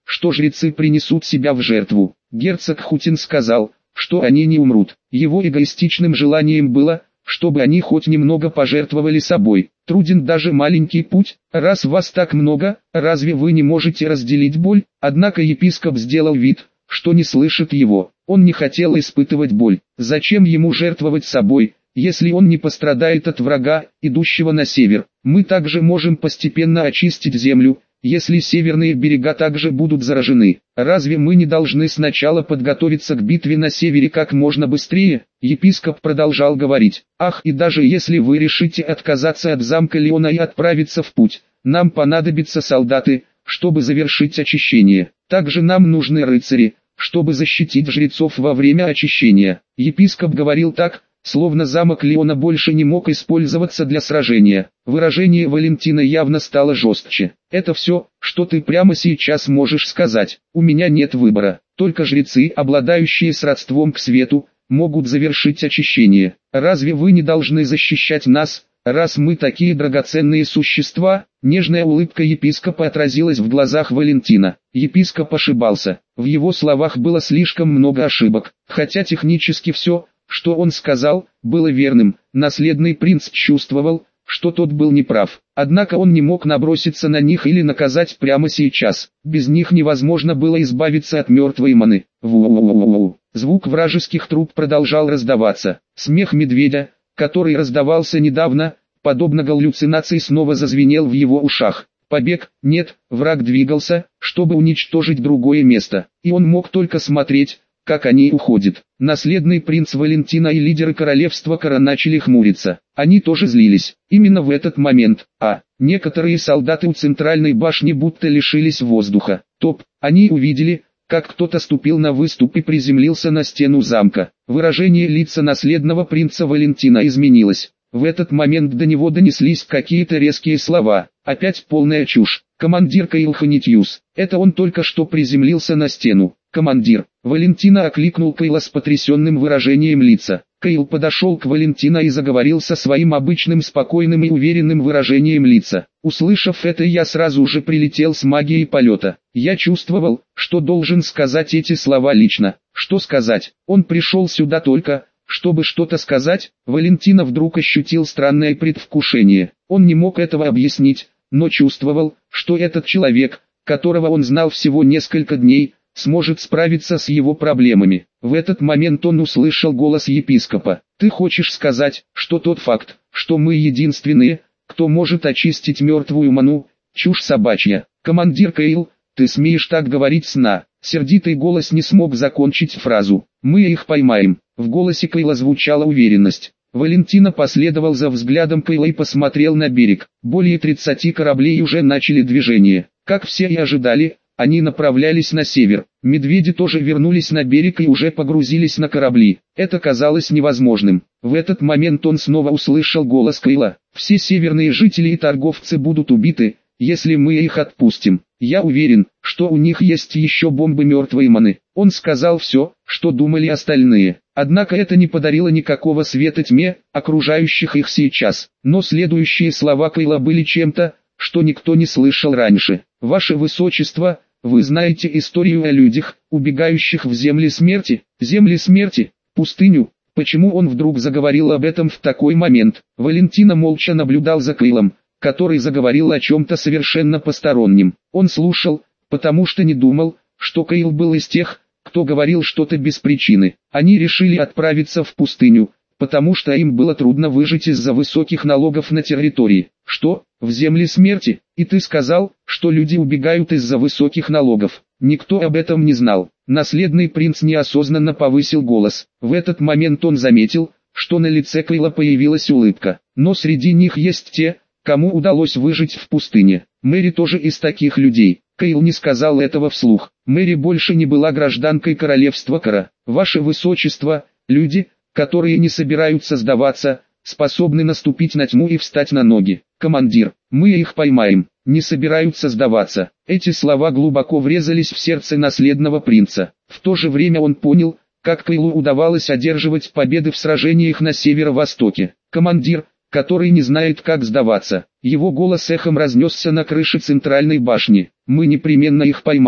что жрецы принесут себя в жертву. Герцог Хутин сказал, что они не умрут. Его эгоистичным желанием было, чтобы они хоть немного пожертвовали собой. Труден даже маленький путь, раз вас так много, разве вы не можете разделить боль? Однако епископ сделал вид, что не слышит его. Он не хотел испытывать боль. Зачем ему жертвовать собой, если он не пострадает от врага, идущего на север? Мы также можем постепенно очистить землю, если северные берега также будут заражены. Разве мы не должны сначала подготовиться к битве на севере как можно быстрее? Епископ продолжал говорить. Ах, и даже если вы решите отказаться от замка Леона и отправиться в путь, нам понадобятся солдаты, чтобы завершить очищение. Также нам нужны рыцари, чтобы защитить жрецов во время очищения. Епископ говорил так, словно замок Леона больше не мог использоваться для сражения. Выражение Валентина явно стало жестче. «Это все, что ты прямо сейчас можешь сказать. У меня нет выбора. Только жрецы, обладающие сродством к свету, могут завершить очищение. Разве вы не должны защищать нас, раз мы такие драгоценные существа?» Нежная улыбка епископа отразилась в глазах Валентина. Епископ ошибался. В его словах было слишком много ошибок. Хотя технически все, что он сказал, было верным, наследный принц чувствовал, что тот был неправ. Однако он не мог наброситься на них или наказать прямо сейчас. Без них невозможно было избавиться от мертвой маны. Ву-ву-ву-ву. Звук вражеских труб продолжал раздаваться. Смех медведя, который раздавался недавно, подобно галлюцинации, снова зазвенел в его ушах. Побег, нет, враг двигался, чтобы уничтожить другое место, и он мог только смотреть, как они уходят. Наследный принц Валентина и лидеры королевства Кара начали хмуриться. Они тоже злились. Именно в этот момент, а, некоторые солдаты у центральной башни будто лишились воздуха. Топ, они увидели, как кто-то ступил на выступ и приземлился на стену замка. Выражение лица наследного принца Валентина изменилось. В этот момент до него донеслись какие-то резкие слова. Опять полная чушь. Командир Каил Ханитьюс. Это он только что приземлился на стену. Командир. Валентина окликнул Каила с потрясенным выражением лица. Каил подошел к Валентина и заговорил со своим обычным спокойным и уверенным выражением лица. Услышав это, я сразу же прилетел с магией полета. Я чувствовал, что должен сказать эти слова лично. Что сказать? Он пришел сюда только, чтобы что-то сказать. Валентина вдруг ощутил странное предвкушение. Он не мог этого объяснить, но чувствовал, что этот человек, которого он знал всего несколько дней, сможет справиться с его проблемами. В этот момент он услышал голос епископа. «Ты хочешь сказать, что тот факт, что мы единственные, кто может очистить мертвую ману, чушь собачья? Командир Каил, ты смеешь так говорить сна?» Сердитый голос не смог закончить фразу. «Мы их поймаем». В голосе Каила звучала уверенность. Валентина последовал за взглядом Каила и посмотрел на берег. Более тридцати кораблей уже начали движение. Как все и ожидали, они направлялись на север. Медведи тоже вернулись на берег и уже погрузились на корабли. Это казалось невозможным. В этот момент он снова услышал голос Каила. «Все северные жители и торговцы будут убиты, если мы их отпустим. Я уверен, что у них есть еще бомбы мертвой маны». Он сказал все, что думали остальные. Однако это не подарило никакого света тьме, окружающих их сейчас. Но следующие слова Каила были чем-то, что никто не слышал раньше. «Ваше Высочество, вы знаете историю о людях, убегающих в земли смерти, земли смерти, пустыню?» Почему он вдруг заговорил об этом в такой момент? Валентина молча наблюдал за Каилом, который заговорил о чем-то совершенно постороннем. Он слушал, потому что не думал, что Каил был из тех, кто говорил что-то без причины. Они решили отправиться в пустыню, потому что им было трудно выжить из-за высоких налогов на территории. «Что, в земле смерти? И ты сказал, что люди убегают из-за высоких налогов?» Никто об этом не знал. Наследный принц неосознанно повысил голос. В этот момент он заметил, что на лице Каила появилась улыбка. Но среди них есть те, кому удалось выжить в пустыне. Мэри тоже из таких людей. Каил не сказал этого вслух. Мэри больше не была гражданкой королевства Кара. «Ваше Высочество, люди, которые не собираются сдаваться, способны наступить на тьму и встать на ноги. Командир, мы их поймаем, не собираются сдаваться». Эти слова глубоко врезались в сердце наследного принца. В то же время он понял, как Каилу удавалось одерживать победы в сражениях на северо-востоке. Командир, который не знает, как сдаваться. Его голос эхом разнесся на крыше центральной башни. «Мы непременно их поймаем.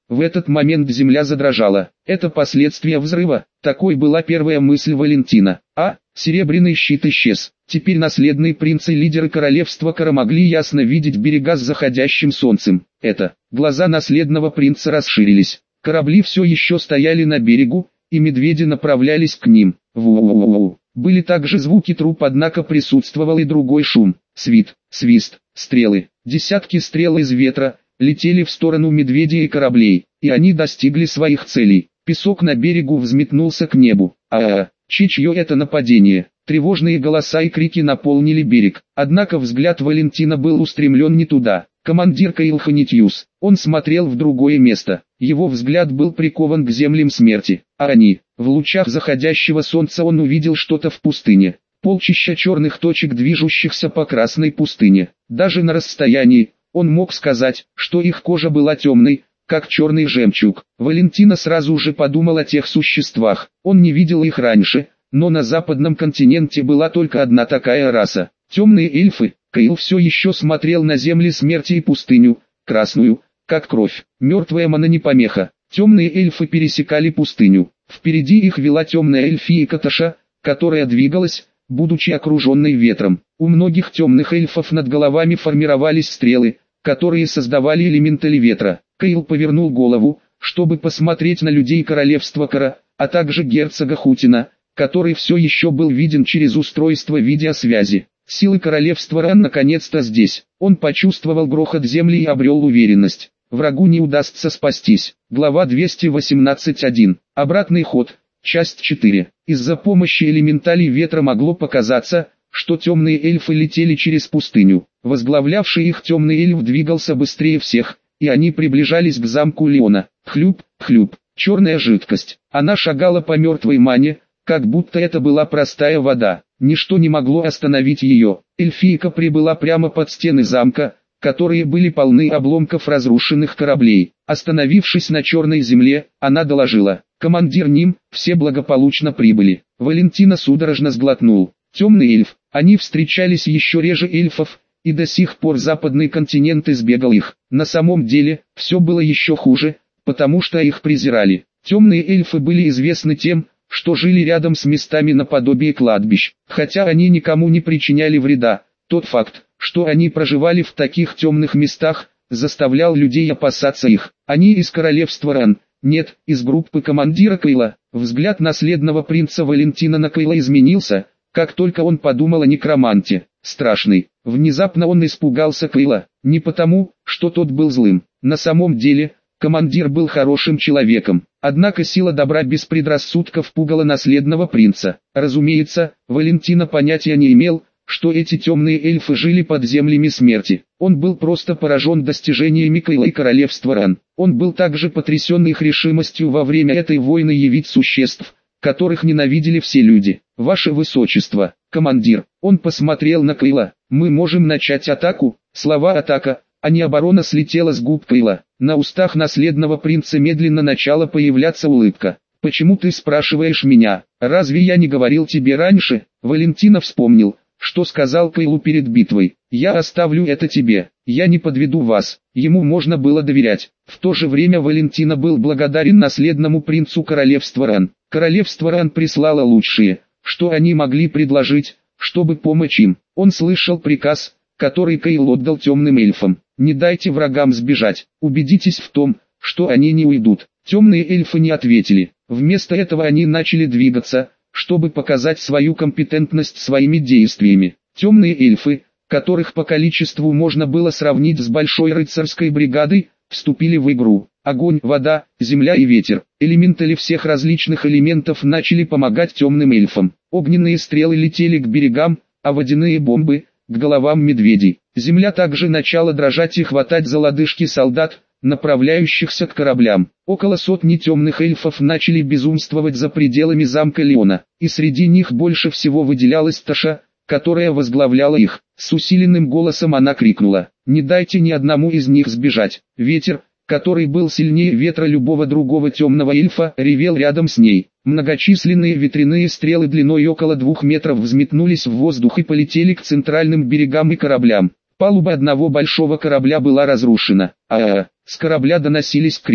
В этот момент земля задрожала. Это последствия взрыва. Такой была первая мысль Валентина. А, серебряный щит исчез. Теперь наследные принцы и лидеры королевства Кара могли ясно видеть берега с заходящим солнцем. Это, глаза наследного принца расширились. Корабли все еще стояли на берегу, и медведи направлялись к ним. Ву-ву-ву-ву. Были также звуки труп, однако присутствовал и другой шум. Свист, свист, стрелы. Десятки стрел из ветра летели в сторону медведей и кораблей, и они достигли своих целей. Песок на берегу взметнулся к небу. А-а-а, чье это нападение? Тревожные голоса и крики наполнили берег. Однако взгляд Валентина был устремлен не туда. Командир Кайл Ханитьюс. Он смотрел в другое место. Его взгляд был прикован к землям смерти. А они, в лучах заходящего солнца он увидел что-то в пустыне. Полчища черных точек, движущихся по красной пустыне. Даже на расстоянии, он мог сказать, что их кожа была темной, как черный жемчуг. Валентина сразу же подумал о тех существах. Он не видел их раньше, но на западном континенте была только одна такая раса. Темные эльфы. Кайл все еще смотрел на земли смерти и пустыню, красную, как кровь. Мертвая мана не помеха. Темные эльфы пересекали пустыню. Впереди их вела темная эльфийка Таша, которая двигалась, будучи окруженной ветром. У многих темных эльфов над головами формировались стрелы, которые создавали элементали ветра. Кайл повернул голову, чтобы посмотреть на людей королевства Кара, а также герцога Хутина, который все еще был виден через устройство видеосвязи. Силы королевства Ран наконец-то здесь. Он почувствовал грохот земли и обрел уверенность. Врагу не удастся спастись. Глава двести восемнадцать один. Обратный ход. Часть четыре. Из-за помощи элементалей ветра могло показаться, что темные эльфы летели через пустыню. Возглавлявший их темный эльф двигался быстрее всех, и они приближались к замку Леона. Хлюп, хлюп. Черная жидкость. Она шагала по мертвой мане, как будто это была простая вода. Ничто не могло остановить ее. Эльфийка прибыла прямо под стены замка, которые были полны обломков разрушенных кораблей. Остановившись на черной земле, она доложила: «Командир Ним, все благополучно прибыли». Валентина судорожно сглотнул. Темный эльф. Они встречались еще реже эльфов, и до сих пор западный континент избегал их. На самом деле, все было еще хуже, потому что их презирали. Темные эльфы были известны тем, что жили рядом с местами наподобие кладбищ. Хотя они никому не причиняли вреда, тот факт, что они проживали в таких темных местах, заставлял людей опасаться их. Они из королевства Ран, нет, из группы командира Кайла. Взгляд наследного принца Валентина на Кайла изменился, как только он подумал о некроманте. Страшный. Внезапно он испугался Кайла, не потому, что тот был злым. На самом деле, командир был хорошим человеком. Однако сила добра без предрассудков пугала наследного принца. Разумеется, Валентина понятия не имел, что эти темные эльфы жили под землями смерти. Он был просто поражен достижениями Кайла и королевства Ран. Он был также потрясен их решимостью во время этой войны явить существ, которых ненавидели все люди. «Ваше Высочество, командир», он посмотрел на Кайла, «мы можем начать атаку». Слова «атака», а не оборона слетела с губ Кайла. На устах наследного принца медленно начала появляться улыбка. «Почему ты спрашиваешь меня? Разве я не говорил тебе раньше?» Валентина вспомнил, что сказал Кайлу перед битвой. «Я оставлю это тебе, я не подведу вас». Ему можно было доверять. В то же время Валентина был благодарен наследному принцу королевства Ран. Королевство Ран прислало лучшее, что они могли предложить, чтобы помочь им. Он слышал приказ, который Кайл отдал темным эльфам: «Не дайте врагам сбежать, убедитесь в том, что они не уйдут». Темные эльфы не ответили. Вместо этого они начали двигаться, чтобы показать свою компетентность своими действиями. Темные эльфы, которых по количеству можно было сравнить с большой рыцарской бригадой, вступили в игру. Огонь, вода, земля и ветер, элементали всех различных элементов начали помогать темным эльфам. Огненные стрелы летели к берегам, а водяные бомбы – к головам медведей. Земля также начала дрожать и хватать за лодыжки солдат, направляющихся к кораблям. Около сотни темных эльфов начали безумствовать за пределами замка Леона, и среди них больше всего выделялась Таша, которая возглавляла их. С усиленным голосом она крикнула: «Не дайте ни одному из них сбежать». Ветер, который был сильнее ветра любого другого темного эльфа, ревел рядом с ней. Многочисленные ветряные стрелы длиной около двух метров взметнулись в воздух и полетели к центральным берегам и кораблям. Палуба одного большого корабля была разрушена. А-а-а! С корабля доносились крики.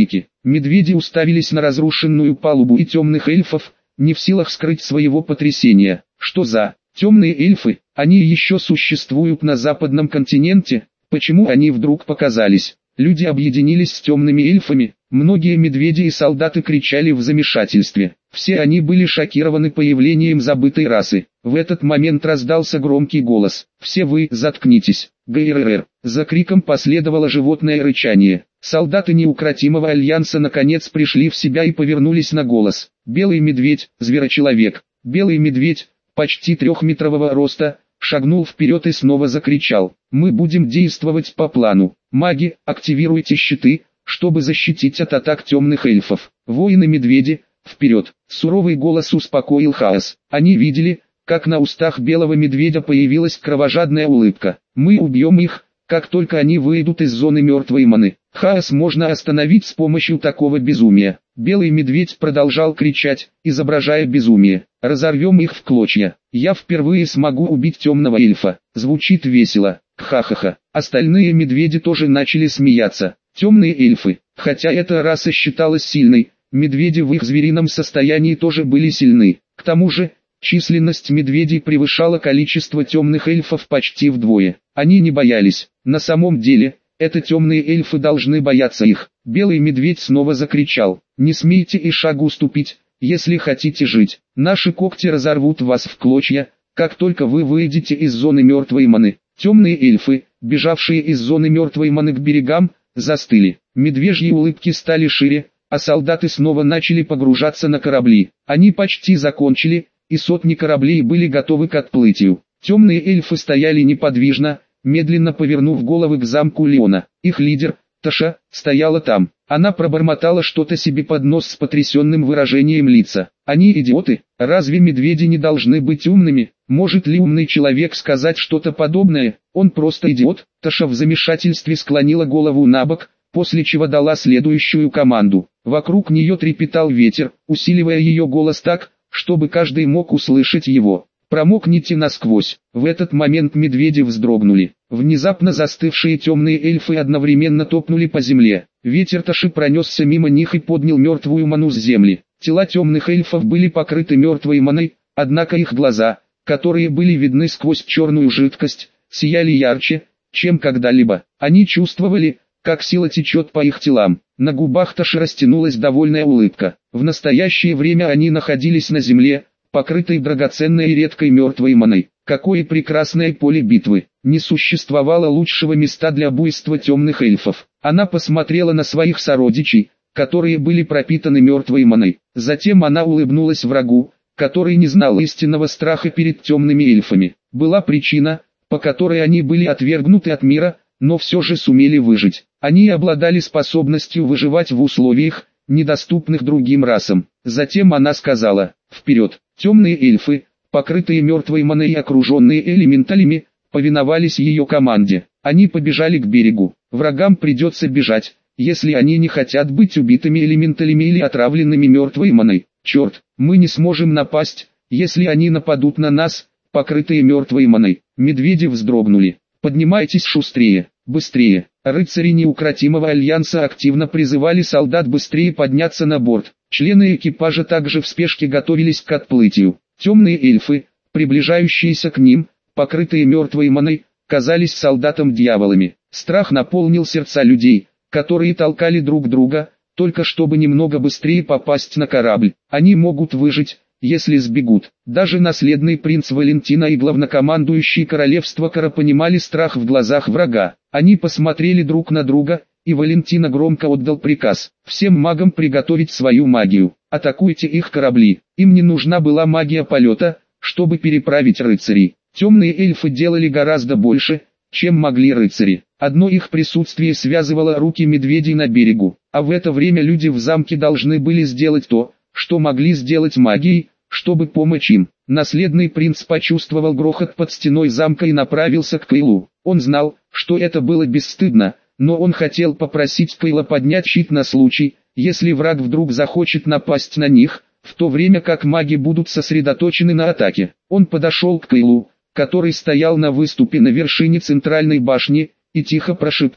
Медведи уставились на разрушенную палубу и темных эльфов, не в силах скрыть своего потрясения. Что за темные эльфы? Они еще существуют на западном континенте? Почему они вдруг показались? Люди объединились с темными эльфами. Многие медведи и солдаты кричали в замешательстве. Все они были шокированы появлением забытой расы. В этот момент раздался громкий голос. «Все вы, заткнитесь!» ГРР. За криком последовало животное рычание. Солдаты неукротимого альянса наконец пришли в себя и повернулись на голос. Белый медведь, зверочеловек. Белый медведь, почти трехметрового роста, шагнул вперед и снова закричал. «Мы будем действовать по плану. Маги, активируйте щиты, чтобы защитить от атак темных эльфов. Воины-медведи, вперед!» Суровый голос успокоил хаос. Они видели, как на устах белого медведя появилась кровожадная улыбка. «Мы убьем их, как только они выйдут из зоны мертвой маны. Хаос можно остановить с помощью такого безумия». Белый медведь продолжал кричать, изображая безумие. «Разорвем их в клочья. Я впервые смогу убить темного эльфа». Звучит весело. Ха-ха-ха. Остальные медведи тоже начали смеяться. Темные эльфы, хотя эта раса считалась сильной, медведи в их зверином состоянии тоже были сильны. К тому же, численность медведей превышала количество темных эльфов почти вдвое. Они не боялись. На самом деле, это темные эльфы должны бояться их. Белый медведь снова закричал. «Не смейте и шагу ступить, если хотите жить. Наши когти разорвут вас в клочья, как только вы выйдете из зоны мертвой маны». Темные эльфы, бежавшие из зоны мертвой маны к берегам, застыли. Медвежьи улыбки стали шире, а солдаты снова начали погружаться на корабли. Они почти закончили, и сотни кораблей были готовы к отплытию. Темные эльфы стояли неподвижно, медленно повернув головы к замку Леона. Их лидер, Таша, стояла там. Она пробормотала что-то себе под нос с потрясенным выражением лица. «Они идиоты? Разве медведи не должны быть умными? Может ли умный человек сказать что-то подобное? Он просто идиот». Таша в замешательстве склонила голову на бок, после чего дала следующую команду. Вокруг нее трепетал ветер, усиливая ее голос так, чтобы каждый мог услышать его. «Промокните насквозь». В этот момент медведи вздрогнули. Внезапно застывшие темные эльфы одновременно топнули по земле. Ветер Таши пронесся мимо них и поднял мертвую ману с земли. Тела темных эльфов были покрыты мертвой маной, однако их глаза, которые были видны сквозь черную жидкость, сияли ярче, чем когда-либо. Они чувствовали, как сила течет по их телам. На губах Таши растянулась довольная улыбка. В настоящее время они находились на земле, покрытой драгоценной и редкой мертвой маной. Какое прекрасное поле битвы! Не существовало лучшего места для буйства темных эльфов. Она посмотрела на своих сородичей, которые были пропитаны мертвой маной. Затем она улыбнулась врагу, который не знал истинного страха перед темными эльфами. Была причина, по которой они были отвергнуты от мира, но все же сумели выжить. Они обладали способностью выживать в условиях, недоступных другим расам. Затем она сказала: «Вперед!» Темные эльфы, покрытые мертвой маной и окруженные элементалями, повиновались ее команде. Они побежали к берегу. Врагам придется бежать, если они не хотят быть убитыми элементалями или отравленными мертвой маной. Черт, мы не сможем напасть, если они нападут на нас, покрытые мертвой маной. Медведи вздрогнули. «Поднимайтесь шустрее, быстрее!» Рыцари неукротимого альянса активно призывали солдат быстрее подняться на борт. Члены экипажа также в спешке готовились к отплытию. Темные эльфы, приближающиеся к ним, покрытые мертвой маной, казались солдатам дьяволами. Страх наполнил сердца людей, которые толкали друг друга, только чтобы немного быстрее попасть на корабль. Они могут выжить, если сбегут. Даже наследный принц Валентина и главнокомандующий королевства Кара понимали страх в глазах врага. Они посмотрели друг на друга, и Валентина громко отдал приказ: всем магам приготовить свою магию. Атакуйте их корабли. Им не нужна была магия полета, чтобы переправить рыцарей. Темные эльфы делали гораздо больше, чем могли рыцари. Одно их присутствие связывало руки медведей на берегу, а в это время люди в замке должны были сделать то, что могли сделать магией, чтобы помочь им. Наследный принц почувствовал грохот под стеной замка и направился к Кайлу. Он знал, что это было бесстыдно, но он хотел попросить Кайла поднять щит на случай, если враг вдруг захочет напасть на них, в то время как маги будут сосредоточены на атаке. Он подошел к Кайлу, который стоял на выступе на вершине центральной башни, и тихо прошептал: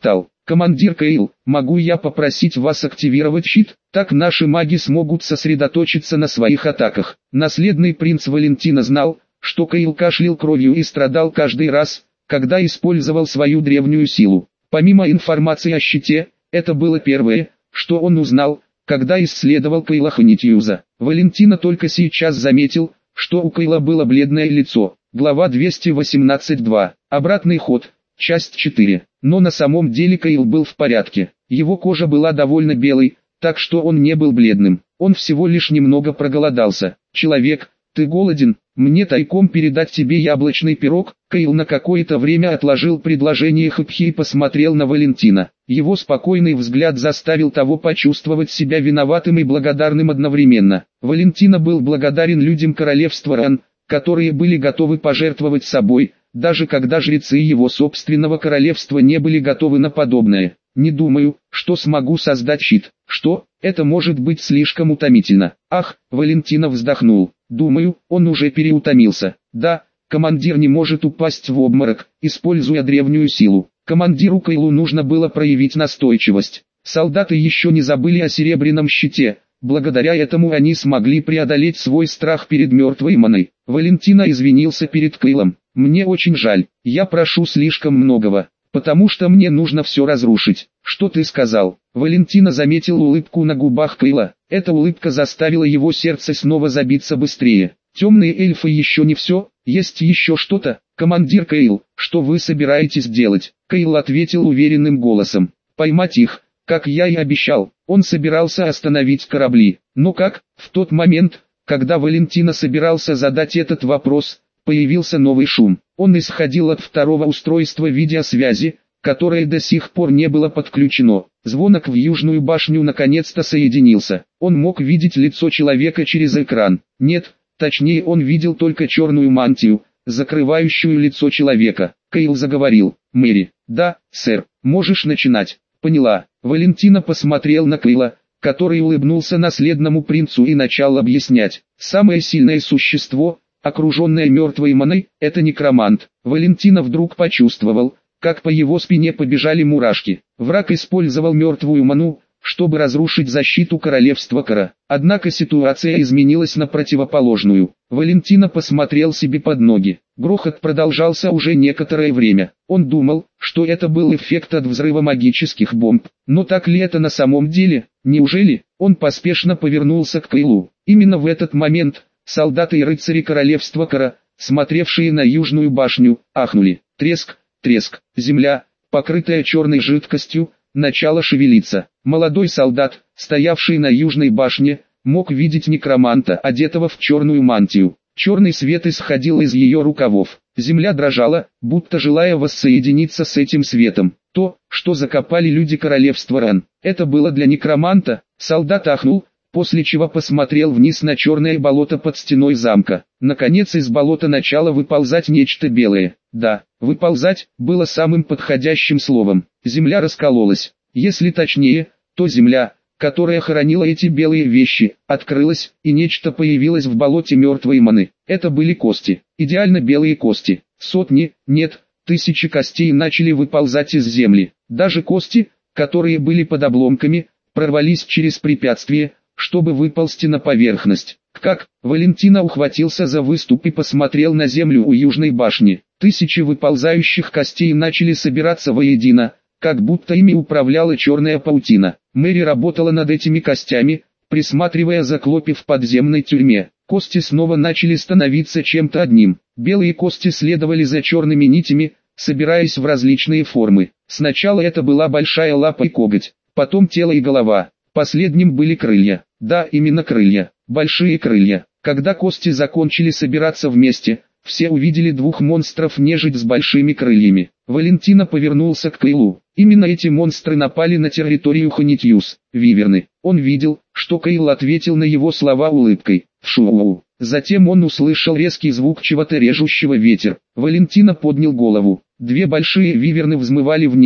«Командир Кейл, могу я попросить вас активировать щит? Так наши маги смогут сосредоточиться на своих атаках». Наследный принц Валентина знал, что Кейл кашлял кровью и страдал каждый раз, когда использовал свою древнюю силу. Помимо информации о щите, это было первое, что он узнал, когда исследовал Кейла Хонитьюза. Валентина только сейчас заметил, что у Кейла было бледное лицо. Глава двести восемнадцать два. Обратный ход. Часть четыре. Но на самом деле Кейл был в порядке. Его кожа была довольно белой, так что он не был бледным. Он всего лишь немного проголодался. «Человек, ты голоден? Мне тайком передать тебе яблочный пирог?» Кейл на какое-то время отложил предложение Хэпхи и посмотрел на Валентина. Его спокойный взгляд заставил того почувствовать себя виноватым и благодарным одновременно. Валентина был благодарен людям королевства Ран, которые были готовы пожертвовать собой, даже когда жрецы его собственного королевства не были готовы на подобное. «Не думаю, что смогу создать щит. Что? Это может быть слишком утомительно». «Ах», Валентина вздохнул. «Думаю, он уже переутомился. Да, командир не может упасть в обморок, используя древнюю силу. Командиру Кейлу нужно было проявить настойчивость. Солдаты еще не забыли о серебряном щите. Благодаря этому они смогли преодолеть свой страх перед мертвой маной». Валентина извинился перед Кейлом. «Мне очень жаль, я прошу слишком многого, потому что мне нужно все разрушить». «Что ты сказал?» Валентина заметил улыбку на губах Кейла. Эта улыбка заставила его сердце снова забиться быстрее. «Темные эльфы еще не все, есть еще что-то?» «Командир Кейл, что вы собираетесь делать?» Кейл ответил уверенным голосом. «Поймать их, как я и обещал». Он собирался остановить корабли. Но как? В тот момент, когда Валентина собирался задать этот вопрос, появился новый шум. Он исходил от второго устройства видеосвязи, которое до сих пор не было подключено. Звонок в Южную башню наконец-то соединился. Он мог видеть лицо человека через экран. Нет, точнее он видел только черную мантию, закрывающую лицо человека. Кейл заговорил. «Мэри». «Да, сэр, можешь начинать». «Поняла». Валентина посмотрел на Кейла, который улыбнулся наследному принцу и начал объяснять. «Самое сильное существо, окруженное мертвой маной, это некромант». Валентина вдруг почувствовал, как по его спине побежали мурашки. Враг использовал мертвую ману, чтобы разрушить защиту королевства Кара. Однако ситуация изменилась на противоположную. Валентина посмотрел себе под ноги. Грохот продолжался уже некоторое время. Он думал, что это был эффект от взрыва магических бомб. Но так ли это на самом деле? Неужели? Он поспешно повернулся к Кейлу. Именно в этот момент солдаты и рыцари королевства Кара, смотревшие на Южную башню, ахнули. Треск, треск. Земля, покрытая черной жидкостью, начала шевелиться. Молодой солдат, стоявший на Южной башне, мог видеть некроманта, одетого в черную мантию. Черный свет исходил из ее рукавов. Земля дрожала, будто желая воссоединиться с этим светом. То, что закопали люди королевства Ран, это было для некроманта. Солдат ахнул, после чего посмотрел вниз на черное болото под стеной замка. Наконец из болота начало выползать нечто белое. Да, выползать было самым подходящим словом. Земля раскололась. Если точнее, то земля, которая хоронила эти белые вещи, открылась, и нечто появилось в болоте мертвой маны. Это были кости, идеально белые кости. Сотни, нет, тысячи костей начали выползать из земли. Даже кости, которые были под обломками, прорвались через препятствие, чтобы выползти на поверхность. Как? Валентина ухватился за выступ и посмотрел на землю у Южной башни. Тысячи выползающих костей начали собираться воедино, как будто ими управляла черная паутина. Мэри работала над этими костями, присматривая за Клопи в подземной тюрьме. Кости снова начали становиться чем-то одним. Белые кости следовали за черными нитями, собираясь в различные формы. Сначала это была большая лапа и коготь, потом тело и голова. Последним были крылья. Да, именно крылья. Большие крылья. Когда кости закончили собираться вместе, все увидели двух монстров-нежить с большими крыльями. Валентина повернулся к Кейлу. Именно эти монстры напали на территорию Хонитьюз, виверны. Он видел, что Кейл ответил на его слова улыбкой. Шоу. Затем он услышал резкий звук чего-то режущего ветер. Валентина поднял голову. Две большие виверны взмывали в небо.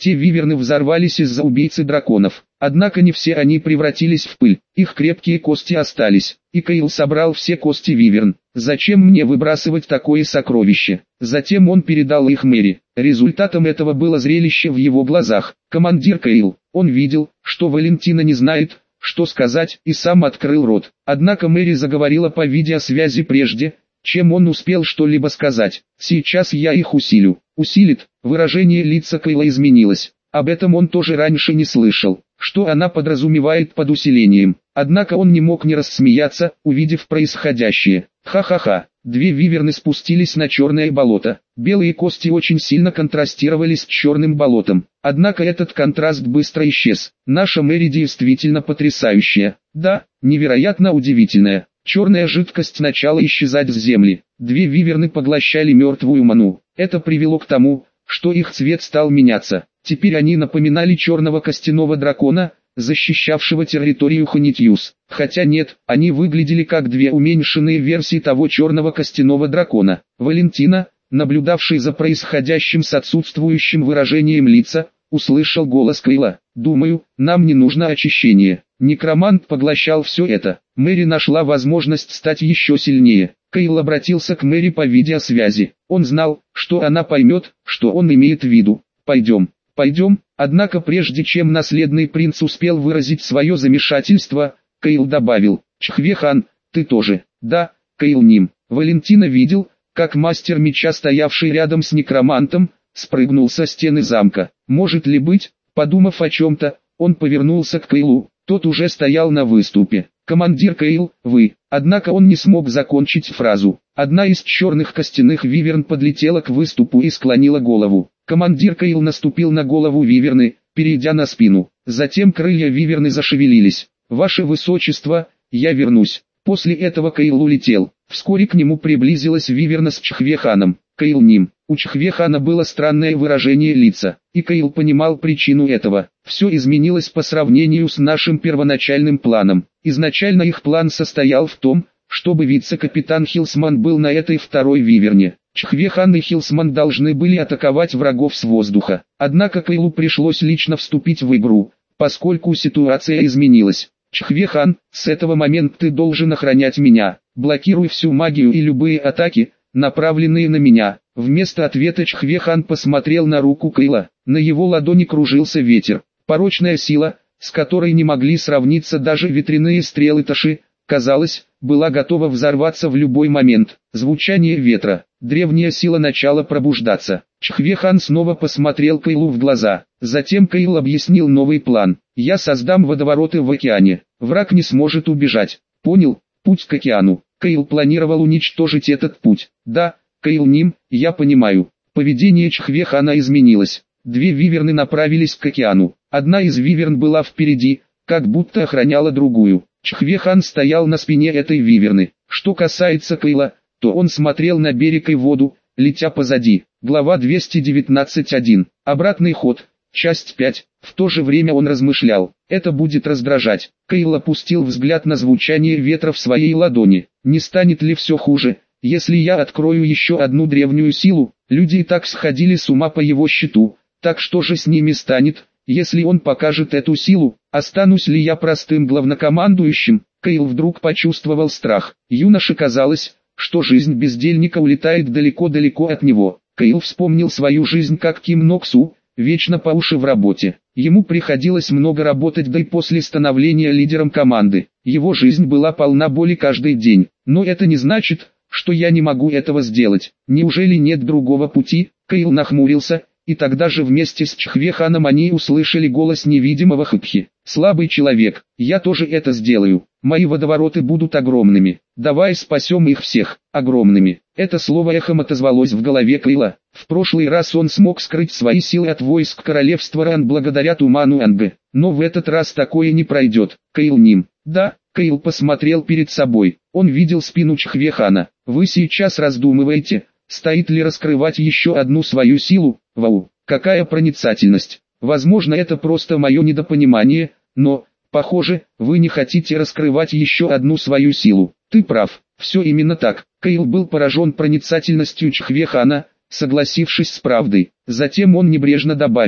Те виверны взорвались из-за убийцы драконов. Однако не все они превратились в пыль, их крепкие кости остались, и Кайл собрал все кости виверн. Зачем мне выбрасывать такое сокровище? Затем он передал их Мэри. Результатом этого было зрелище в его глазах. Командир Кайл, он видел, что Валентина не знает, что сказать, и сам открыл рот. Однако Мэри заговорила по видеосвязи прежде, чем он успел что-либо сказать. Сейчас я их усилю. Усилит. Выражение лица Кайла изменилось. Об этом он тоже раньше не слышал. Что она подразумевает под усилением. Однако он не мог не рассмеяться, увидев происходящее. Ха-ха-ха. Две виверны спустились на черное болото. Белые кости очень сильно контрастировали с черным болотом. Однако этот контраст быстро исчез. Наша Мэри действительно потрясающая. Да, невероятно удивительная. Черная жидкость начала исчезать с земли. Две виверны поглощали мертвую ману. Это привело к тому, что их цвет стал меняться. Теперь они напоминали черного костяного дракона, защищавшего территорию Хонитьюс. Хотя нет, они выглядели как две уменьшенные версии того черного костяного дракона. Валентина, наблюдавший за происходящим с отсутствующим выражением лица, услышал голос Кайла. «Думаю, нам не нужно очищение». Некромант поглощал все это. Мэри нашла возможность стать еще сильнее. Кайл обратился к Мэри по видеосвязи. Он знал, что она поймет, что он имеет в виду. «Пойдем, пойдем». Однако прежде чем наследный принц успел выразить свое замешательство, Кайл добавил: «Чхве-хан, ты тоже?» «Да, Кайл Ним». Валентина видел, как мастер меча, стоявший рядом с некромантом, спрыгнул со стены замка. Может ли быть? Подумав о чем-то, он повернулся к Кайлу. Тот уже стоял на выступе. «Командир Кайл, вы...» Однако он не смог закончить фразу. Одна из черных костяных виверн подлетела к выступу и склонила голову. Командир Кайл наступил на голову виверны, перейдя на спину. Затем крылья виверны зашевелились. «Ваше Высочество, я вернусь». После этого Кайл улетел. Вскоре к нему приблизилась виверна с Чхве-ханом. «Кайл Ним». У Чхве-хана было странное выражение лица, и Кайл понимал причину этого. Все изменилось по сравнению с нашим первоначальным планом. Изначально их план состоял в том, чтобы вице-капитан Хилсман был на этой второй виверне. Чхве-хан и Хилсман должны были атаковать врагов с воздуха. Однако Кайлу пришлось лично вступить в игру, поскольку ситуация изменилась. «Чхве-хан, с этого момента ты должен охранять меня. Блокируй всю магию и любые атаки, направленные на меня». Вместо ответа Чхве-хан посмотрел на руку Кайла. На его ладони кружился ветер. Порочная сила, с которой не могли сравниться даже ветряные стрелы Таши, казалось, была готова взорваться в любой момент. Звучание ветра. Древняя сила начала пробуждаться. Чхве-хан снова посмотрел Кайлу в глаза. Затем Кайл объяснил новый план. «Я создам водовороты в океане. Враг не сможет убежать». «Понял, путь к океану». Кайл планировал уничтожить этот путь. «Да, Кайл Ним, я понимаю». Поведение Чхве-хана изменилось. Две виверны направились к океану. Одна из виверн была впереди, как будто охраняла другую. Чхве-хан стоял на спине этой виверны. Что касается Кайла, то он смотрел на берег и воду, летя позади. Глава двести девятнадцать один. Обратный ход. Часть пять. В то же время он размышлял. Это будет раздражать. Кайл опустил взгляд на звучание ветра в своей ладони. Не станет ли все хуже, если я открою еще одну древнюю силу? Люди и так сходили с ума по его счету. Так что же с ними станет, если он покажет эту силу? Останусь ли я простым главнокомандующим? Кайл вдруг почувствовал страх. Юноше казалось, что жизнь бездельника улетает далеко-далеко от него. Кайл вспомнил свою жизнь как Ким Ноксу, вечно по уши в работе. Ему приходилось много работать, да и после становления лидером команды. Его жизнь была полна боли каждый день. Но это не значит, что я не могу этого сделать. Неужели нет другого пути? Кайл нахмурился, и тогда же вместе с Чхве-ханом они услышали голос невидимого Хыбхи. «Слабый человек, я тоже это сделаю. Мои водовороты будут огромными. Давай спасем их всех». Огромными. Это слово эхом отозвалось в голове Кайла. В прошлый раз он смог скрыть свои силы от войск королевства Ран благодаря туману Анга. Но в этот раз такое не пройдет. Кайл Ним. Да, Кайл посмотрел перед собой. Он видел спину Чхве-хана. Вы сейчас раздумываете, стоит ли раскрывать еще одну свою силу? Вау, какая проницательность. Возможно, это просто мое недопонимание, но, похоже, вы не хотите раскрывать еще одну свою силу. Ты прав, все именно так. Кайл был поражен проницательностью Чхве-хана, согласившись с правдой. Затем он небрежно добавил: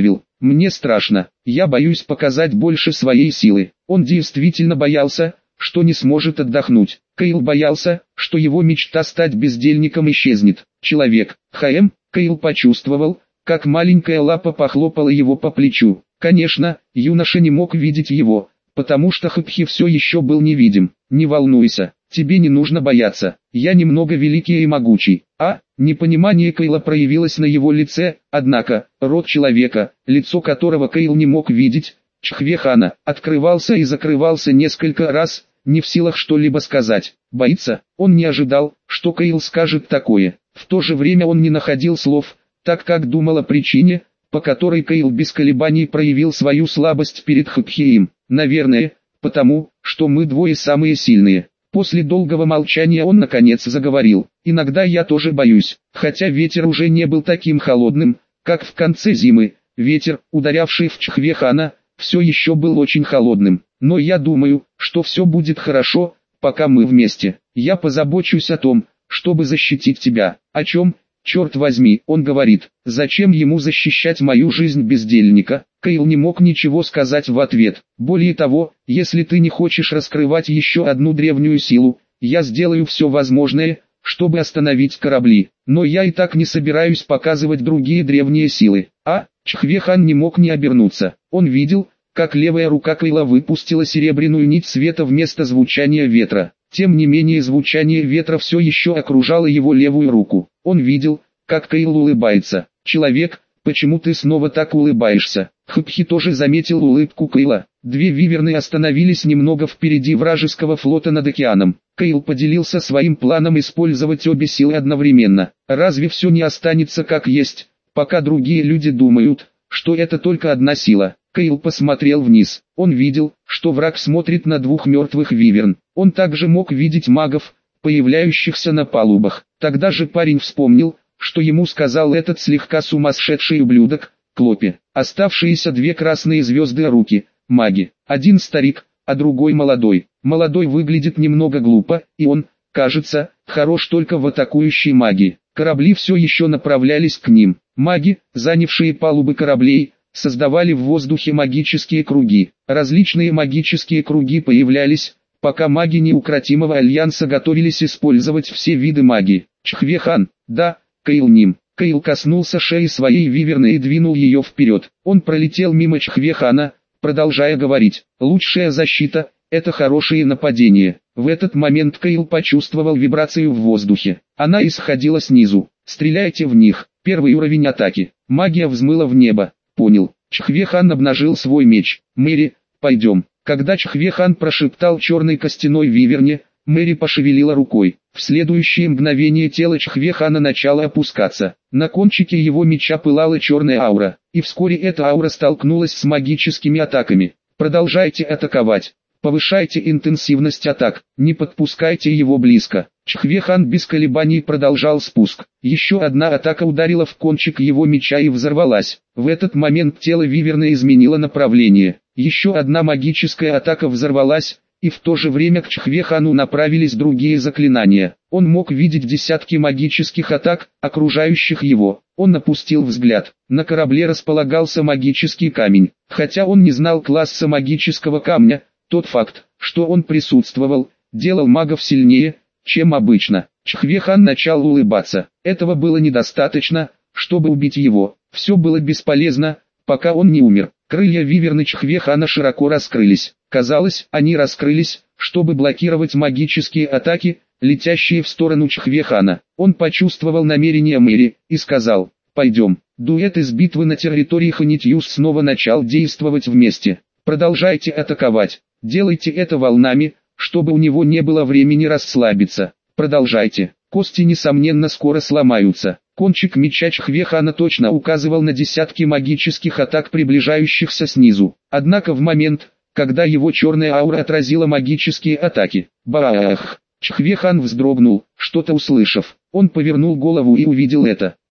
Мне страшно, я боюсь показать больше своей силы. Он действительно боялся, что не сможет отдохнуть. Кейл боялся, что его мечта стать бездельником исчезнет. Человек, ХМ, Кейл почувствовал, как маленькая лапа похлопала его по плечу. Конечно, юноша не мог видеть его, потому что Хапхи все еще был невидим. Не волнуйся, тебе не нужно бояться, я немного великий и могучий. А, непонимание Кейла проявилось на его лице, однако, рот человека, лицо которого Кейл не мог видеть, Чхвехана, открывался и закрывался несколько раз, не в силах что-либо сказать. Боится, он не ожидал, что Кейл скажет такое. В то же время он не находил слов, так как думал о причине, по которой Кейл без колебаний проявил свою слабость перед Хапхием. Наверное, потому, что мы двое самые сильные. После долгого молчания он наконец заговорил. Иногда я тоже боюсь, хотя ветер уже не был таким холодным, как в конце зимы. Ветер, ударявший в Чхвехана, все еще был очень холодным. Но я думаю, что все будет хорошо, пока мы вместе. Я позабочусь о том, чтобы защитить тебя. О чем? Черт возьми, он говорит, зачем ему защищать мою жизнь бездельника? Кейл не мог ничего сказать в ответ. Более того, если ты не хочешь раскрывать еще одну древнюю силу, я сделаю все возможное, чтобы остановить корабли. Но я и так не собираюсь показывать другие древние силы. А, Чхвехан не мог не обернуться. Он видел, как левая рука Кейла выпустила серебряную нить света вместо звучания ветра. Тем не менее звучание ветра все еще окружало его левую руку. Он видел, как Кейл улыбается. «Человек, почему ты снова так улыбаешься?» Хапхи тоже заметил улыбку Кейла. Две виверны остановились немного впереди вражеского флота над океаном. Кейл поделился своим планом использовать обе силы одновременно. Разве все не останется как есть, пока другие люди думают, что это только одна сила? Кейл посмотрел вниз. Он видел, что враг смотрит на двух мертвых виверн. Он также мог видеть магов, появляющихся на палубах. Тогда же парень вспомнил, что ему сказал этот слегка сумасшедший ублюдок, Клопи. Оставшиеся две красные звезды руки, маги. Один старик, а другой молодой. Молодой выглядит немного глупо, и он, кажется, хорош только в атакующей магии. Корабли все еще направлялись к ним. Маги, занявшие палубы кораблей, создавали в воздухе магические круги. Различные магические круги появлялись, пока маги неукротимого альянса готовились использовать все виды магии. Чхвехан, да, Кейл ним. Кейл коснулся шеи своей виверны и двинул ее вперед. Он пролетел мимо Чхвехана, продолжая говорить. Лучшая защита – это хорошее нападение. В этот момент Кейл почувствовал вибрацию в воздухе. Она исходила снизу. Стреляйте в них. Первый уровень атаки. Магия взмыла в небо. Понял. Чхвехан обнажил свой меч. Мэри, пойдем. Когда Чхвехан прошептал черной костяной виверне, Мэри пошевелила рукой. В следующее мгновение тело Чхвехана начало опускаться. На кончике его меча пылала черная аура, и вскоре эта аура столкнулась с магическими атаками. Продолжайте атаковать. Повышайте интенсивность атак, не подпускайте его близко. Чхвехан без колебаний продолжал спуск. Еще одна атака ударила в кончик его меча и взорвалась. В этот момент тело виверны изменило направление. Еще одна магическая атака взорвалась, и в то же время к Чхвехану направились другие заклинания. Он мог видеть десятки магических атак, окружающих его. Он опустил взгляд. На корабле располагался магический камень. Хотя он не знал класса магического камня, тот факт, что он присутствовал, делал магов сильнее, чем обычно. Чхвехан начал улыбаться. Этого было недостаточно, чтобы убить его. Все было бесполезно, пока он не умер. Крылья виверны Чхвехана широко раскрылись. Казалось, они раскрылись, чтобы блокировать магические атаки, летящие в сторону Чхвехана. Он почувствовал намерение Мэри и сказал: «Пойдем». Дуэт из битвы на территории Ханитьюс снова начал действовать вместе. «Продолжайте атаковать. Делайте это волнами, чтобы у него не было времени расслабиться. Продолжайте. Кости несомненно скоро сломаются». Кончик меча Чхвехана точно указывал на десятки магических атак, приближающихся снизу. Однако в момент, когда его черная аура отразила магические атаки, баах! Чхвехан вздрогнул, что-то услышав. Он повернул голову и увидел это.